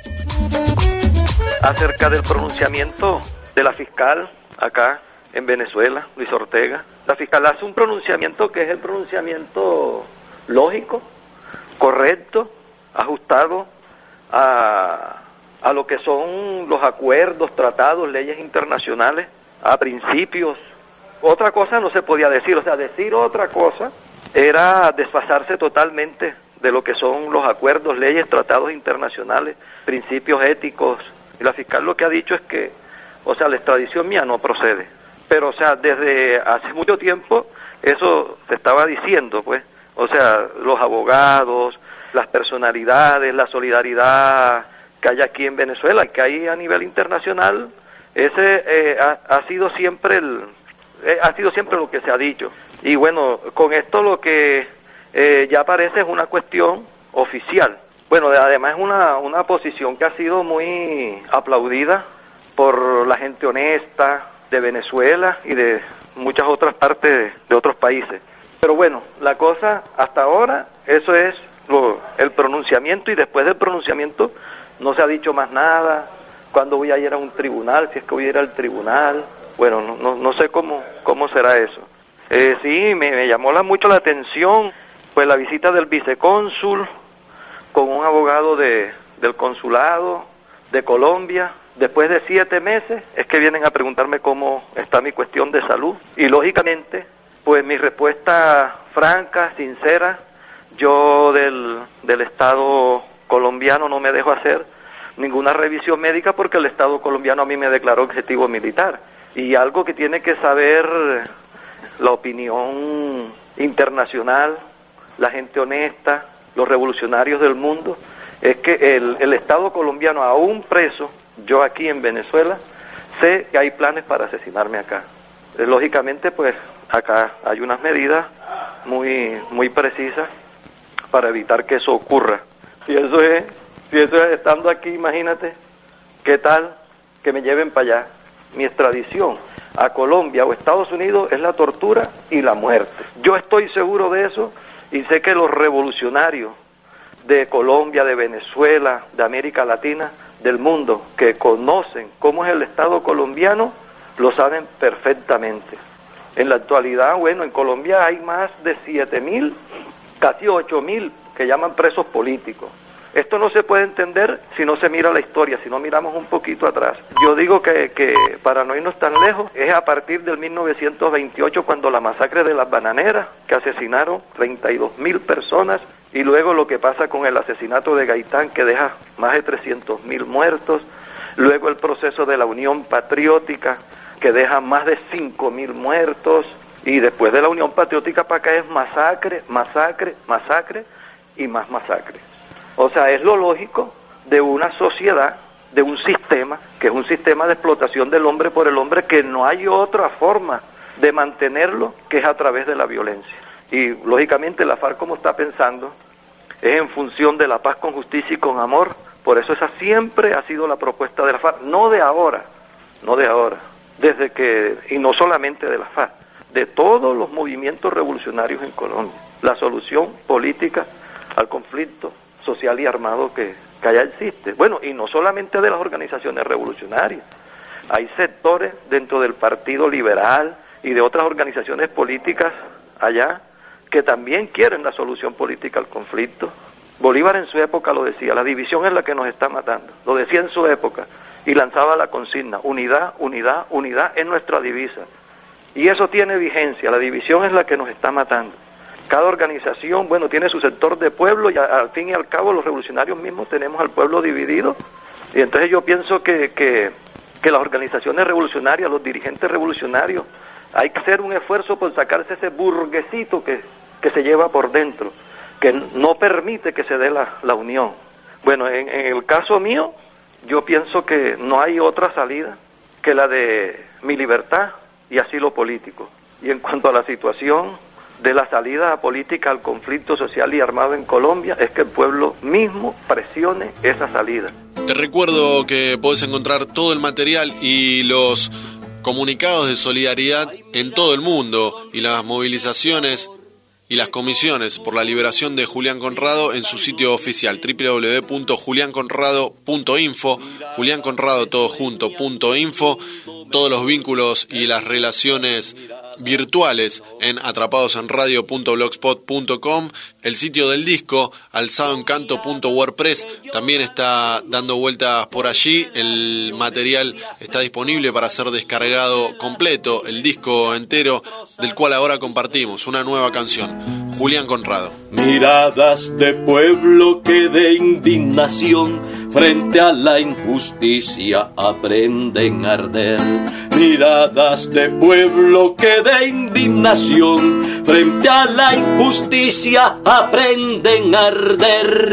Acerca del pronunciamiento de la fiscal acá en Venezuela, Luis Ortega, la fiscal hace un pronunciamiento que es el pronunciamiento lógico, correcto, ajustado a lo que son los acuerdos, tratados, leyes internacionales, a principios. Otra cosa no se podía decir, o sea, decir otra cosa era desfasarse totalmente de lo que son los acuerdos, leyes, tratados internacionales, principios éticos. Y la fiscal lo que ha dicho es que, o sea, la extradición mía no procede. Pero, o sea, desde hace mucho tiempo eso se estaba diciendo, pues. O sea, los abogados, las personalidades, la solidaridad que hay aquí en Venezuela y que hay a nivel internacional, ese ha sido siempre lo que se ha dicho. Y bueno, con esto lo que ya parece es una cuestión oficial. Bueno, además es una posición que ha sido muy aplaudida por la gente honesta de Venezuela y de muchas otras partes de otros países. Pero bueno, la cosa hasta ahora, eso es el pronunciamiento, y después del pronunciamiento no se ha dicho más nada. ¿Cuándo voy a ir a un tribunal? Si es que voy a ir al tribunal. Bueno, no sé cómo será eso. Sí, me llamó mucho la atención pues la visita del vicecónsul con un abogado del consulado de Colombia. Después de 7 meses es que vienen a preguntarme cómo está mi cuestión de salud. Y lógicamente, pues mi respuesta franca, sincera, yo del Estado colombiano no me dejo hacer ninguna revisión médica porque el Estado colombiano a mí me declaró objetivo militar. Y algo que tiene que saber la opinión internacional, la gente honesta, los revolucionarios del mundo, es que el Estado colombiano, aún preso, yo aquí en Venezuela, sé que hay planes para asesinarme acá. Lógicamente, pues, acá hay unas medidas muy precisas para evitar que eso ocurra. Si eso es estando aquí, imagínate, ¿qué tal que me lleven para allá? Mi extradición a Colombia o Estados Unidos es la tortura y la muerte. Yo estoy seguro de eso y sé que los revolucionarios de Colombia, de Venezuela, de América Latina, del mundo, que conocen cómo es el Estado colombiano, lo saben perfectamente. En la actualidad, bueno, en Colombia hay más de 7.000, casi 8.000 que llaman presos políticos. Esto no se puede entender si no se mira la historia, si no miramos un poquito atrás. Yo digo que para no irnos tan lejos, es a partir del 1928 cuando la masacre de las bananeras, que asesinaron 32.000 personas, y luego lo que pasa con el asesinato de Gaitán, que deja más de 300.000 muertos, luego el proceso de la Unión Patriótica, que deja más de 5.000 muertos, y después de la Unión Patriótica para acá es masacre, masacre, masacre y más masacre. O sea, es lo lógico de una sociedad, de un sistema, que es un sistema de explotación del hombre por el hombre, que no hay otra forma de mantenerlo que es a través de la violencia. Y lógicamente la FARC, como está pensando, es en función de la paz con justicia y con amor. Por eso esa siempre ha sido la propuesta de la FARC, no de ahora, desde que, y no solamente de la FARC, de todos los movimientos revolucionarios en Colombia. La solución política al conflicto social y armado que allá existe. Bueno, y no solamente de las organizaciones revolucionarias. Hay sectores dentro del Partido Liberal y de otras organizaciones políticas allá que también quieren la solución política al conflicto. Bolívar en su época lo decía, la división es la que nos está matando. Lo decía en su época y lanzaba la consigna, unidad, unidad, unidad es nuestra divisa. Y eso tiene vigencia, la división es la que nos está matando. Cada organización, bueno, tiene su sector de pueblo y al fin y al cabo los revolucionarios mismos tenemos al pueblo dividido. Y entonces yo pienso que las organizaciones revolucionarias, los dirigentes revolucionarios, hay que hacer un esfuerzo por sacarse ese burguesito que se lleva por dentro, que no permite que se dé la unión. Bueno, en el caso mío, yo pienso que no hay otra salida que la de mi libertad y asilo político. Y en cuanto a la situación de la salida política al conflicto social y armado en Colombia, es que el pueblo mismo presione esa salida. Te recuerdo que podés encontrar todo el material y los comunicados de solidaridad en todo el mundo y las movilizaciones y las comisiones por la liberación de Julián Conrado en su sitio oficial www.julianconrado.info, julianconrado todo junto .info. Todos los vínculos y las relaciones virtuales en atrapadosenradio.blogspot.com. El sitio del disco, alzadoencanto.wordpress, también está dando vueltas por allí. El material está disponible para ser descargado completo, el disco entero, del cual ahora compartimos una nueva canción. Julián Conrado. Miradas de pueblo que de indignación frente a la injusticia aprenden a arder. Miradas de pueblo que de indignación frente a la injusticia aprenden a arder.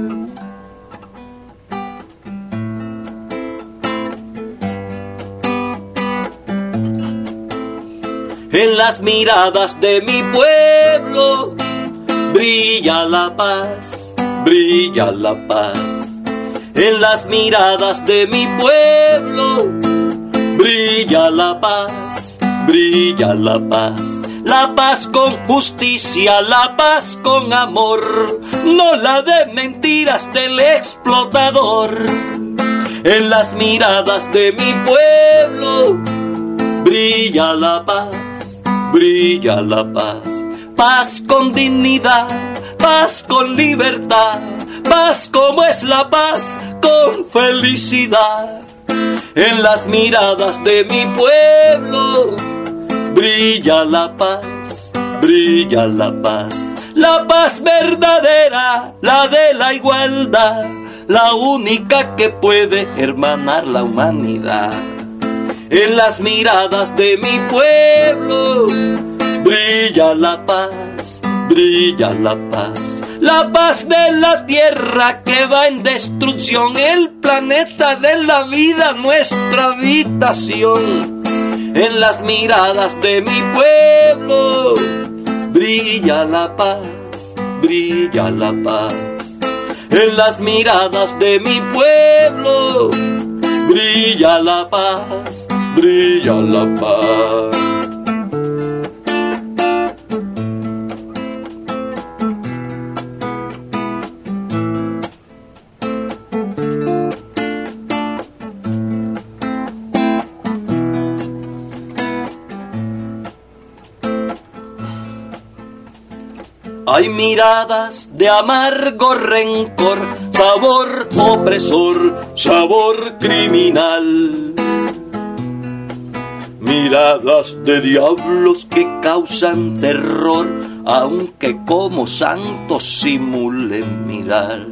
En las miradas de mi pueblo brilla la paz, brilla la paz. En las miradas de mi pueblo brilla la paz, brilla la paz. La paz con justicia, la paz con amor, no la de mentiras del explotador. En las miradas de mi pueblo brilla la paz, brilla la paz. Paz con dignidad, paz con libertad, paz como es la paz con felicidad. En las miradas de mi pueblo brilla la paz, brilla la paz. La paz verdadera, la de la igualdad, la única que puede hermanar la humanidad. En las miradas de mi pueblo brilla la paz, brilla la paz. La paz de la tierra que va en destrucción, el planeta de la vida, nuestra habitación. En las miradas de mi pueblo brilla la paz, brilla la paz. En las miradas de mi pueblo brilla la paz, brilla la paz. Hay miradas de amargo rencor, sabor opresor, sabor criminal. Miradas de diablos que causan terror, aunque como santos simulen mirar.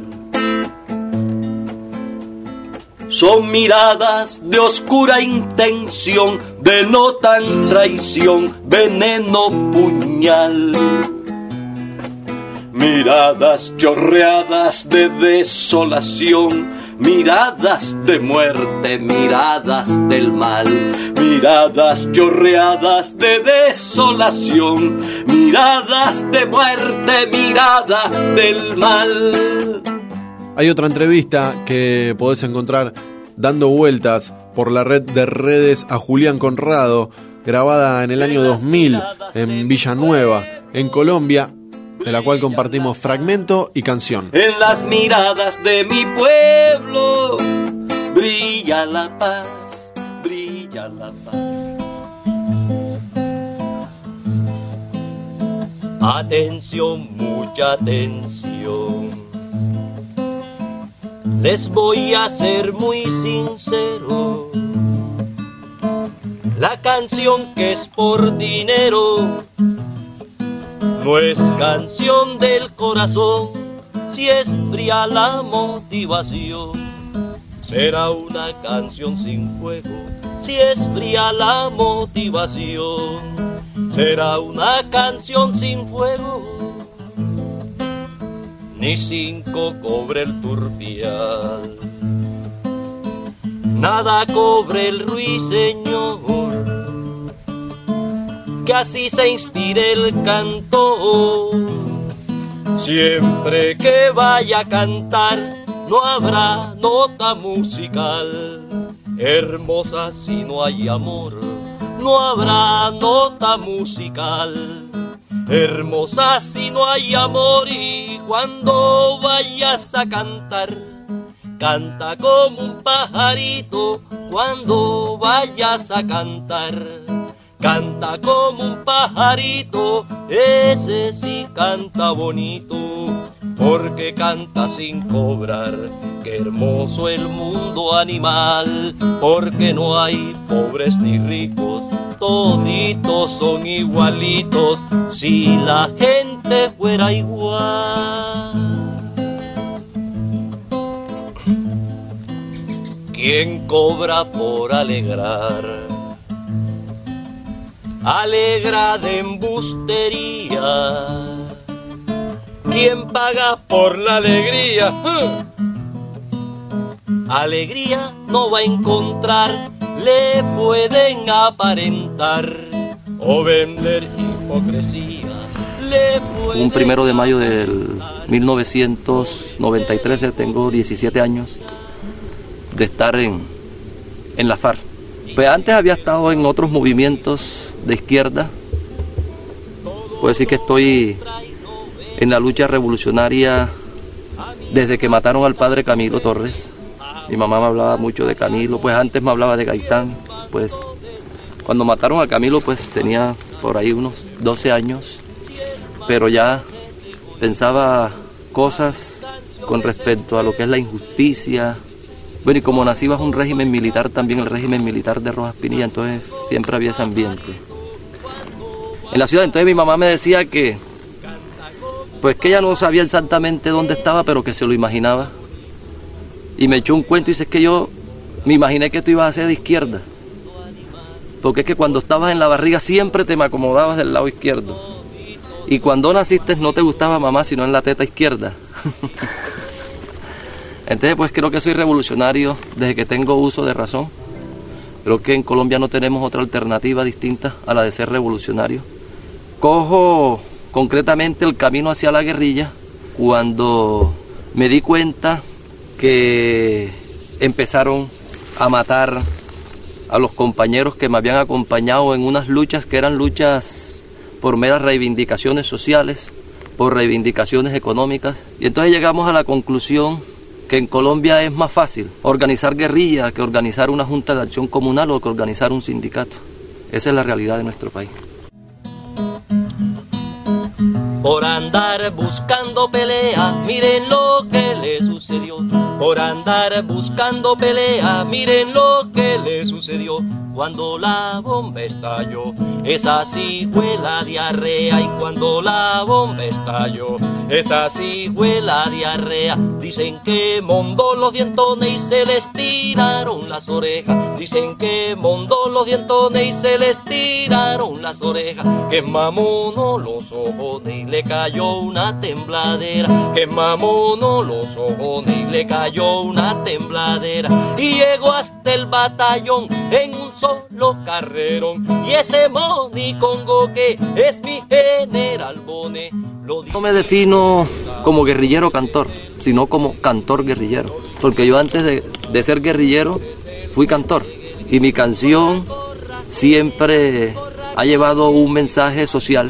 Son miradas de oscura intención, denotan traición, veneno, puñal. Miradas chorreadas de desolación, miradas de muerte, miradas del mal. Miradas chorreadas de desolación, miradas de muerte, miradas del mal. Hay otra entrevista que podés encontrar dando vueltas por la red de redes a Julián Conrado, grabada en el año 2000 en Villanueva, en Colombia, de la cual compartimos fragmento y canción. En las miradas de mi pueblo brilla la paz, brilla la paz. Atención, mucha atención. Les voy a ser muy sincero. La canción que es por dinero no es canción del corazón. Si es fría la motivación, será una canción sin fuego. Si es fría la motivación, será una canción sin fuego. Ni 5 cobre el turpial, nada cobre el ruiseñor, que así se inspire el canto. Siempre que vaya a cantar no habrá nota musical hermosa si no hay amor. No habrá nota musical hermosa si no hay amor. Y cuando vayas a cantar, canta como un pajarito. Cuando vayas a cantar, canta como un pajarito, ese sí canta bonito, porque canta sin cobrar. Qué hermoso el mundo animal, porque no hay pobres ni ricos, toditos son igualitos, si la gente fuera igual. ¿Quién cobra por alegrar? Alegra de embustería. ¿Quién paga por la alegría? Alegría no va a encontrar, le pueden aparentar o vender hipocresía. Un 1 de mayo del 1993, tengo 17 años de estar en la FARC. Pues antes había estado en otros movimientos de izquierda. Puedo decir que estoy en la lucha revolucionaria desde que mataron al padre Camilo Torres. Mi mamá me hablaba mucho de Camilo, pues antes me hablaba de Gaitán. Pues cuando mataron a Camilo, pues tenía por ahí unos 12 años, pero ya pensaba cosas con respecto a lo que es la injusticia. Bueno, y como nací bajo un régimen militar, también el régimen militar de Rojas Pinilla, entonces siempre había ese ambiente. En la ciudad, entonces mi mamá me decía que, pues que ella no sabía exactamente dónde estaba, pero que se lo imaginaba. Y me echó un cuento y dice, es que yo me imaginé que tú ibas a ser de izquierda. Porque es que cuando estabas en la barriga siempre te me acomodabas del lado izquierdo. Y cuando naciste no te gustaba mamá, sino en la teta izquierda. Entonces pues creo que soy revolucionario desde que tengo uso de razón. Creo que en Colombia no tenemos otra alternativa distinta a la de ser revolucionario. Cojo concretamente el camino hacia la guerrilla cuando me di cuenta que empezaron a matar a los compañeros que me habían acompañado en unas luchas que eran luchas por meras reivindicaciones sociales, por reivindicaciones económicas. Y entonces llegamos a la conclusión que en Colombia es más fácil organizar guerrilla que organizar una junta de acción comunal o que organizar un sindicato. Esa es la realidad de nuestro país. Por andar buscando pelea, miren lo que le sucedió. Por andar buscando pelea, miren lo que le sucedió. Cuando la bomba estalló, esa sí fue la diarrea. Y cuando la bomba estalló, esa sí fue la diarrea. Dicen que mondó los dientones y se les tiraron las orejas. Dicen que mondó los dientones y se les tiraron las orejas. Que mamono los ojones y le cayó una tembladera. Que mamono los ojones y le cayó una tembladera. Y llegó hasta el batallón en un solo carrerón. Y ese monicongo que es mi general Bone. No me defino como guerrillero cantor, sino como cantor guerrillero. Porque yo antes de ser guerrillero fui cantor. Y mi canción siempre ha llevado un mensaje social.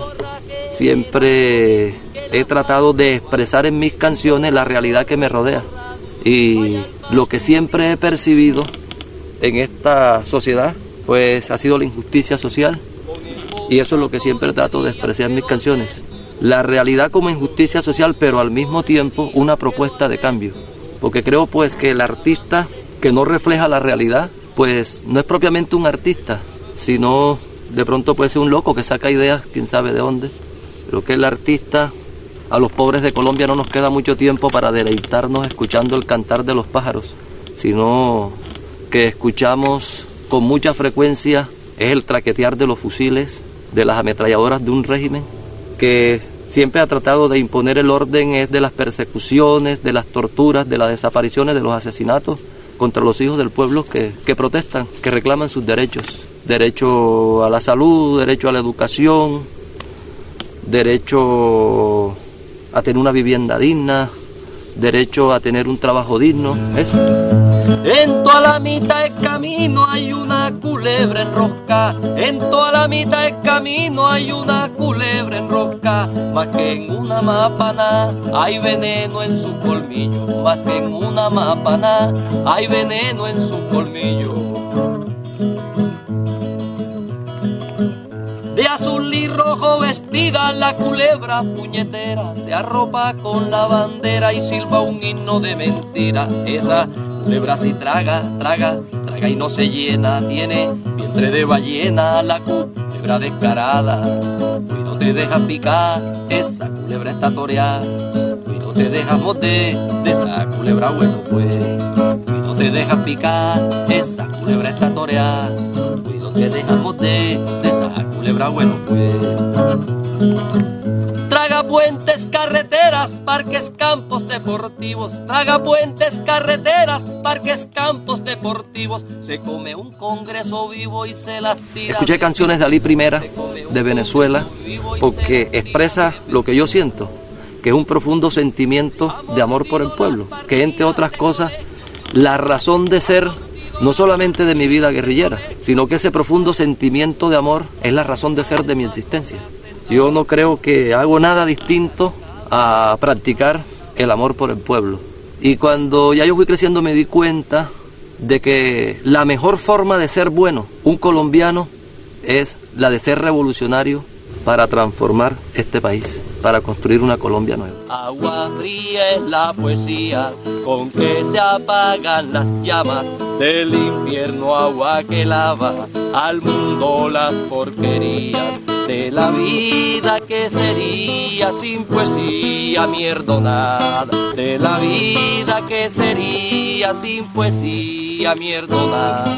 Siempre he tratado de expresar en mis canciones la realidad que me rodea. Y lo que siempre he percibido en esta sociedad, pues ha sido la injusticia social. Y eso es lo que siempre trato de expresar en mis canciones. La realidad como injusticia social, pero al mismo tiempo una propuesta de cambio. Porque creo pues que el artista que no refleja la realidad, pues no es propiamente un artista, sino de pronto puede ser un loco que saca ideas, quién sabe de dónde. Creo que el artista, a los pobres de Colombia no nos queda mucho tiempo para deleitarnos escuchando el cantar de los pájaros, sino que escuchamos con mucha frecuencia es el traquetear de los fusiles, de las ametralladoras de un régimen que siempre ha tratado de imponer el orden, es de las persecuciones, de las torturas, de las desapariciones, de los asesinatos contra los hijos del pueblo que protestan, que reclaman sus derechos. Derecho a la salud, derecho a la educación, derecho a tener una vivienda digna, derecho a tener un trabajo digno, eso. En toda la mitad del camino hay una culebra enroscada. En toda la mitad del camino hay una culebra enroscada. Más que en una mapana hay veneno en su colmillo. Más que en una mapana hay veneno en su colmillo. rojo vestida, la culebra puñetera se arropa con la bandera y silba un himno de mentira. Esa culebra si traga, traga, traga y no se llena, tiene vientre de ballena, la culebra descarada. Y no te dejas picar, esa culebra está toreada. Y no te dejas morder, de esa culebra bueno pues. Y no te dejas picar, esa culebra está toreada. Y no te dejas morder, de esa culebra bueno pues. Traga puentes, carreteras, parques, campos deportivos. Traga puentes, carreteras, parques, campos deportivos. Se come un congreso vivo y se las tira. Escuché canciones de Ali Primera, de Venezuela, porque expresa lo que yo siento, que es un profundo sentimiento de amor por el pueblo, que entre otras cosas, la razón de ser no solamente de mi vida guerrillera, sino que ese profundo sentimiento de amor es la razón de ser de mi existencia. Yo no creo que hago nada distinto a practicar el amor por el pueblo. Y cuando ya yo fui creciendo me di cuenta de que la mejor forma de ser bueno, un colombiano, es la de ser revolucionario para transformar este país, para construir una Colombia nueva. Agua fría es la poesía con que se apagan las llamas del infierno, agua que lava al mundo las porquerías de la vida que sería sin poesía mierdonada, de la vida que sería sin poesía mierdonada.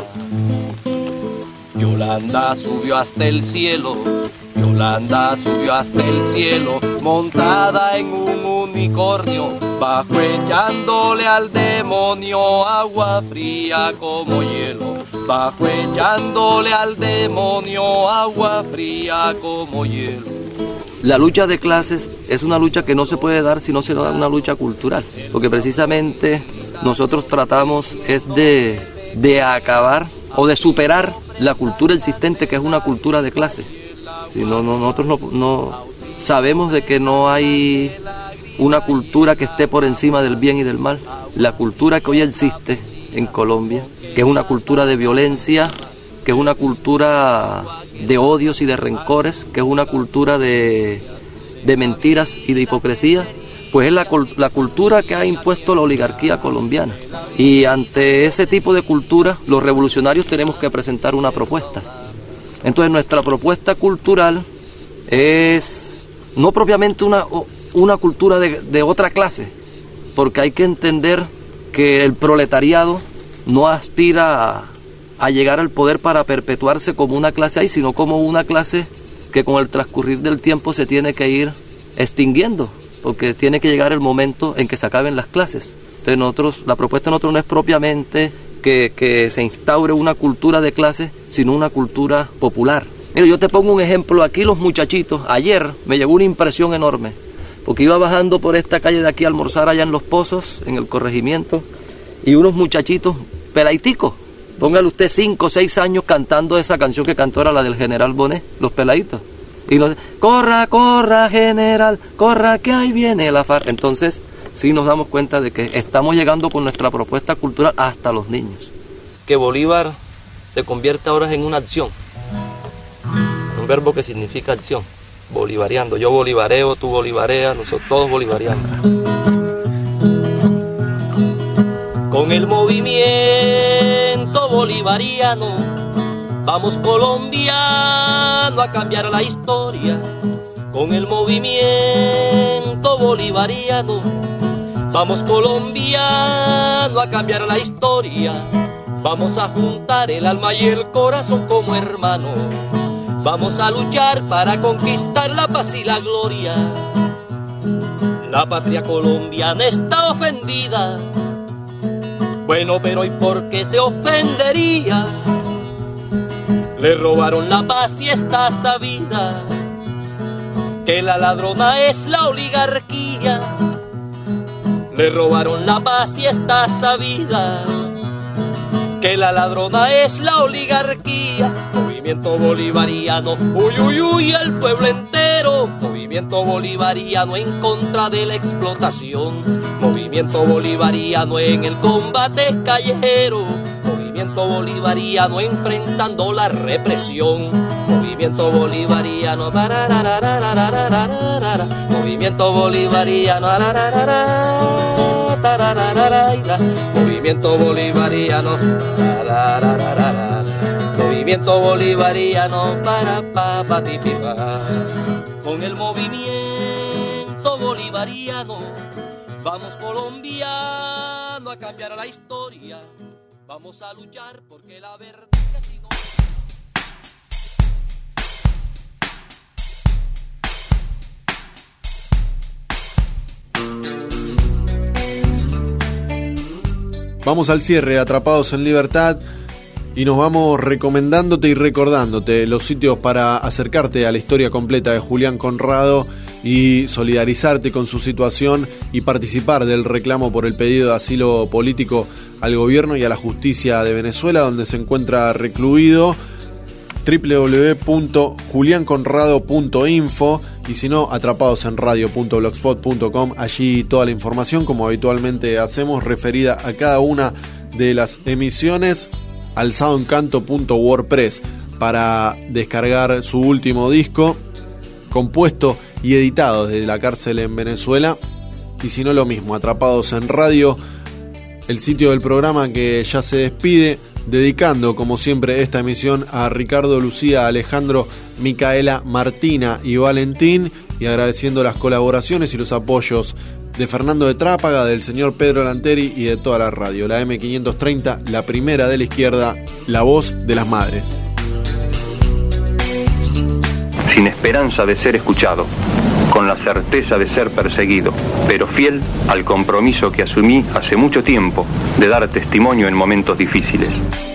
Yolanda subió hasta el cielo, Yolanda subió hasta el cielo, montada en un unicornio, bajo echándole al demonio agua fría como hielo, bajo echándole al demonio agua fría como hielo. La lucha de clases es una lucha que no se puede dar si no se da una lucha cultural, porque precisamente nosotros tratamos es de acabar o de superar la cultura existente, que es una cultura de clase. Nosotros no sabemos de que no hay una cultura que esté por encima del bien y del mal. La cultura que hoy existe en Colombia, que es una cultura de violencia, que es una cultura de odios y de rencores, que es una cultura de mentiras y de hipocresía, pues es la cultura que ha impuesto la oligarquía colombiana. Y ante ese tipo de cultura, los revolucionarios tenemos que presentar una propuesta. Entonces nuestra propuesta cultural es no propiamente una cultura de otra clase, porque hay que entender que el proletariado no aspira a llegar al poder para perpetuarse como una clase ahí, sino como una clase que con el transcurrir del tiempo se tiene que ir extinguiendo, porque tiene que llegar el momento en que se acaben las clases. Entonces la propuesta de nosotros no es propiamente que se instaure una cultura de clase, sino una cultura popular. Mira, yo te pongo un ejemplo, aquí los muchachitos, ayer me llegó una impresión enorme, porque iba bajando por esta calle de aquí a almorzar allá en Los Pozos, en el corregimiento, y unos muchachitos pelaiticos, póngale usted 5 o 6 años cantando esa canción que cantó, era la del General Bonet, los peladitos. Y nos corra, corra, general, corra, que ahí viene la FARC. Entonces, sí nos damos cuenta de que estamos llegando con nuestra propuesta cultural hasta los niños. Que Bolívar se convierte ahora en una acción, un verbo que significa acción, bolivariando. Yo bolivareo, tú bolivareas, nosotros todos bolivariamos. Con el movimiento bolivariano vamos colombiano a cambiar la historia. Con el movimiento bolivariano vamos colombiano a cambiar la historia. Vamos a juntar el alma y el corazón como hermanos. Vamos a luchar para conquistar la paz y la gloria. La patria colombiana está ofendida. Bueno, pero ¿y por qué se ofendería? Le robaron la paz y está sabida que la ladrona es la oligarquía. Le robaron la paz y está sabida que la ladrona es la oligarquía. Movimiento bolivariano, uy, uy, uy, el pueblo entero. Movimiento bolivariano en contra de la explotación. Movimiento bolivariano en el combate callejero. Movimiento bolivariano enfrentando la represión. Movimiento bolivariano, movimiento bolivariano, movimiento bolivariano, movimiento bolivariano para con el movimiento bolivariano vamos colombiano a cambiar la historia. Vamos a luchar porque la verdad ha sido... Vamos al cierre, Atrapados en Libertad, y nos vamos recomendándote y recordándote los sitios para acercarte a la historia completa de Julián Conrado y solidarizarte con su situación y participar del reclamo por el pedido de asilo político al gobierno y a la justicia de Venezuela, donde se encuentra recluido. www.julianconrado.info y si no, atrapadosenradio.blogspot.com. Allí toda la información, como habitualmente hacemos, referida a cada una de las emisiones. Alzadoencanto.wordpress para descargar su último disco, compuesto y editado desde la cárcel en Venezuela. Y si no, lo mismo, Atrapados en Radio, el sitio del programa que ya se despide, dedicando como siempre esta emisión a Ricardo, Lucía, Alejandro, Micaela, Martina y Valentín, y agradeciendo las colaboraciones y los apoyos de Fernando de Trápaga, del señor Pedro Lanteri y de toda la radio. La M530, la primera de la izquierda, la voz de las madres. Sin esperanza de ser escuchado, con la certeza de ser perseguido, pero fiel al compromiso que asumí hace mucho tiempo de dar testimonio en momentos difíciles.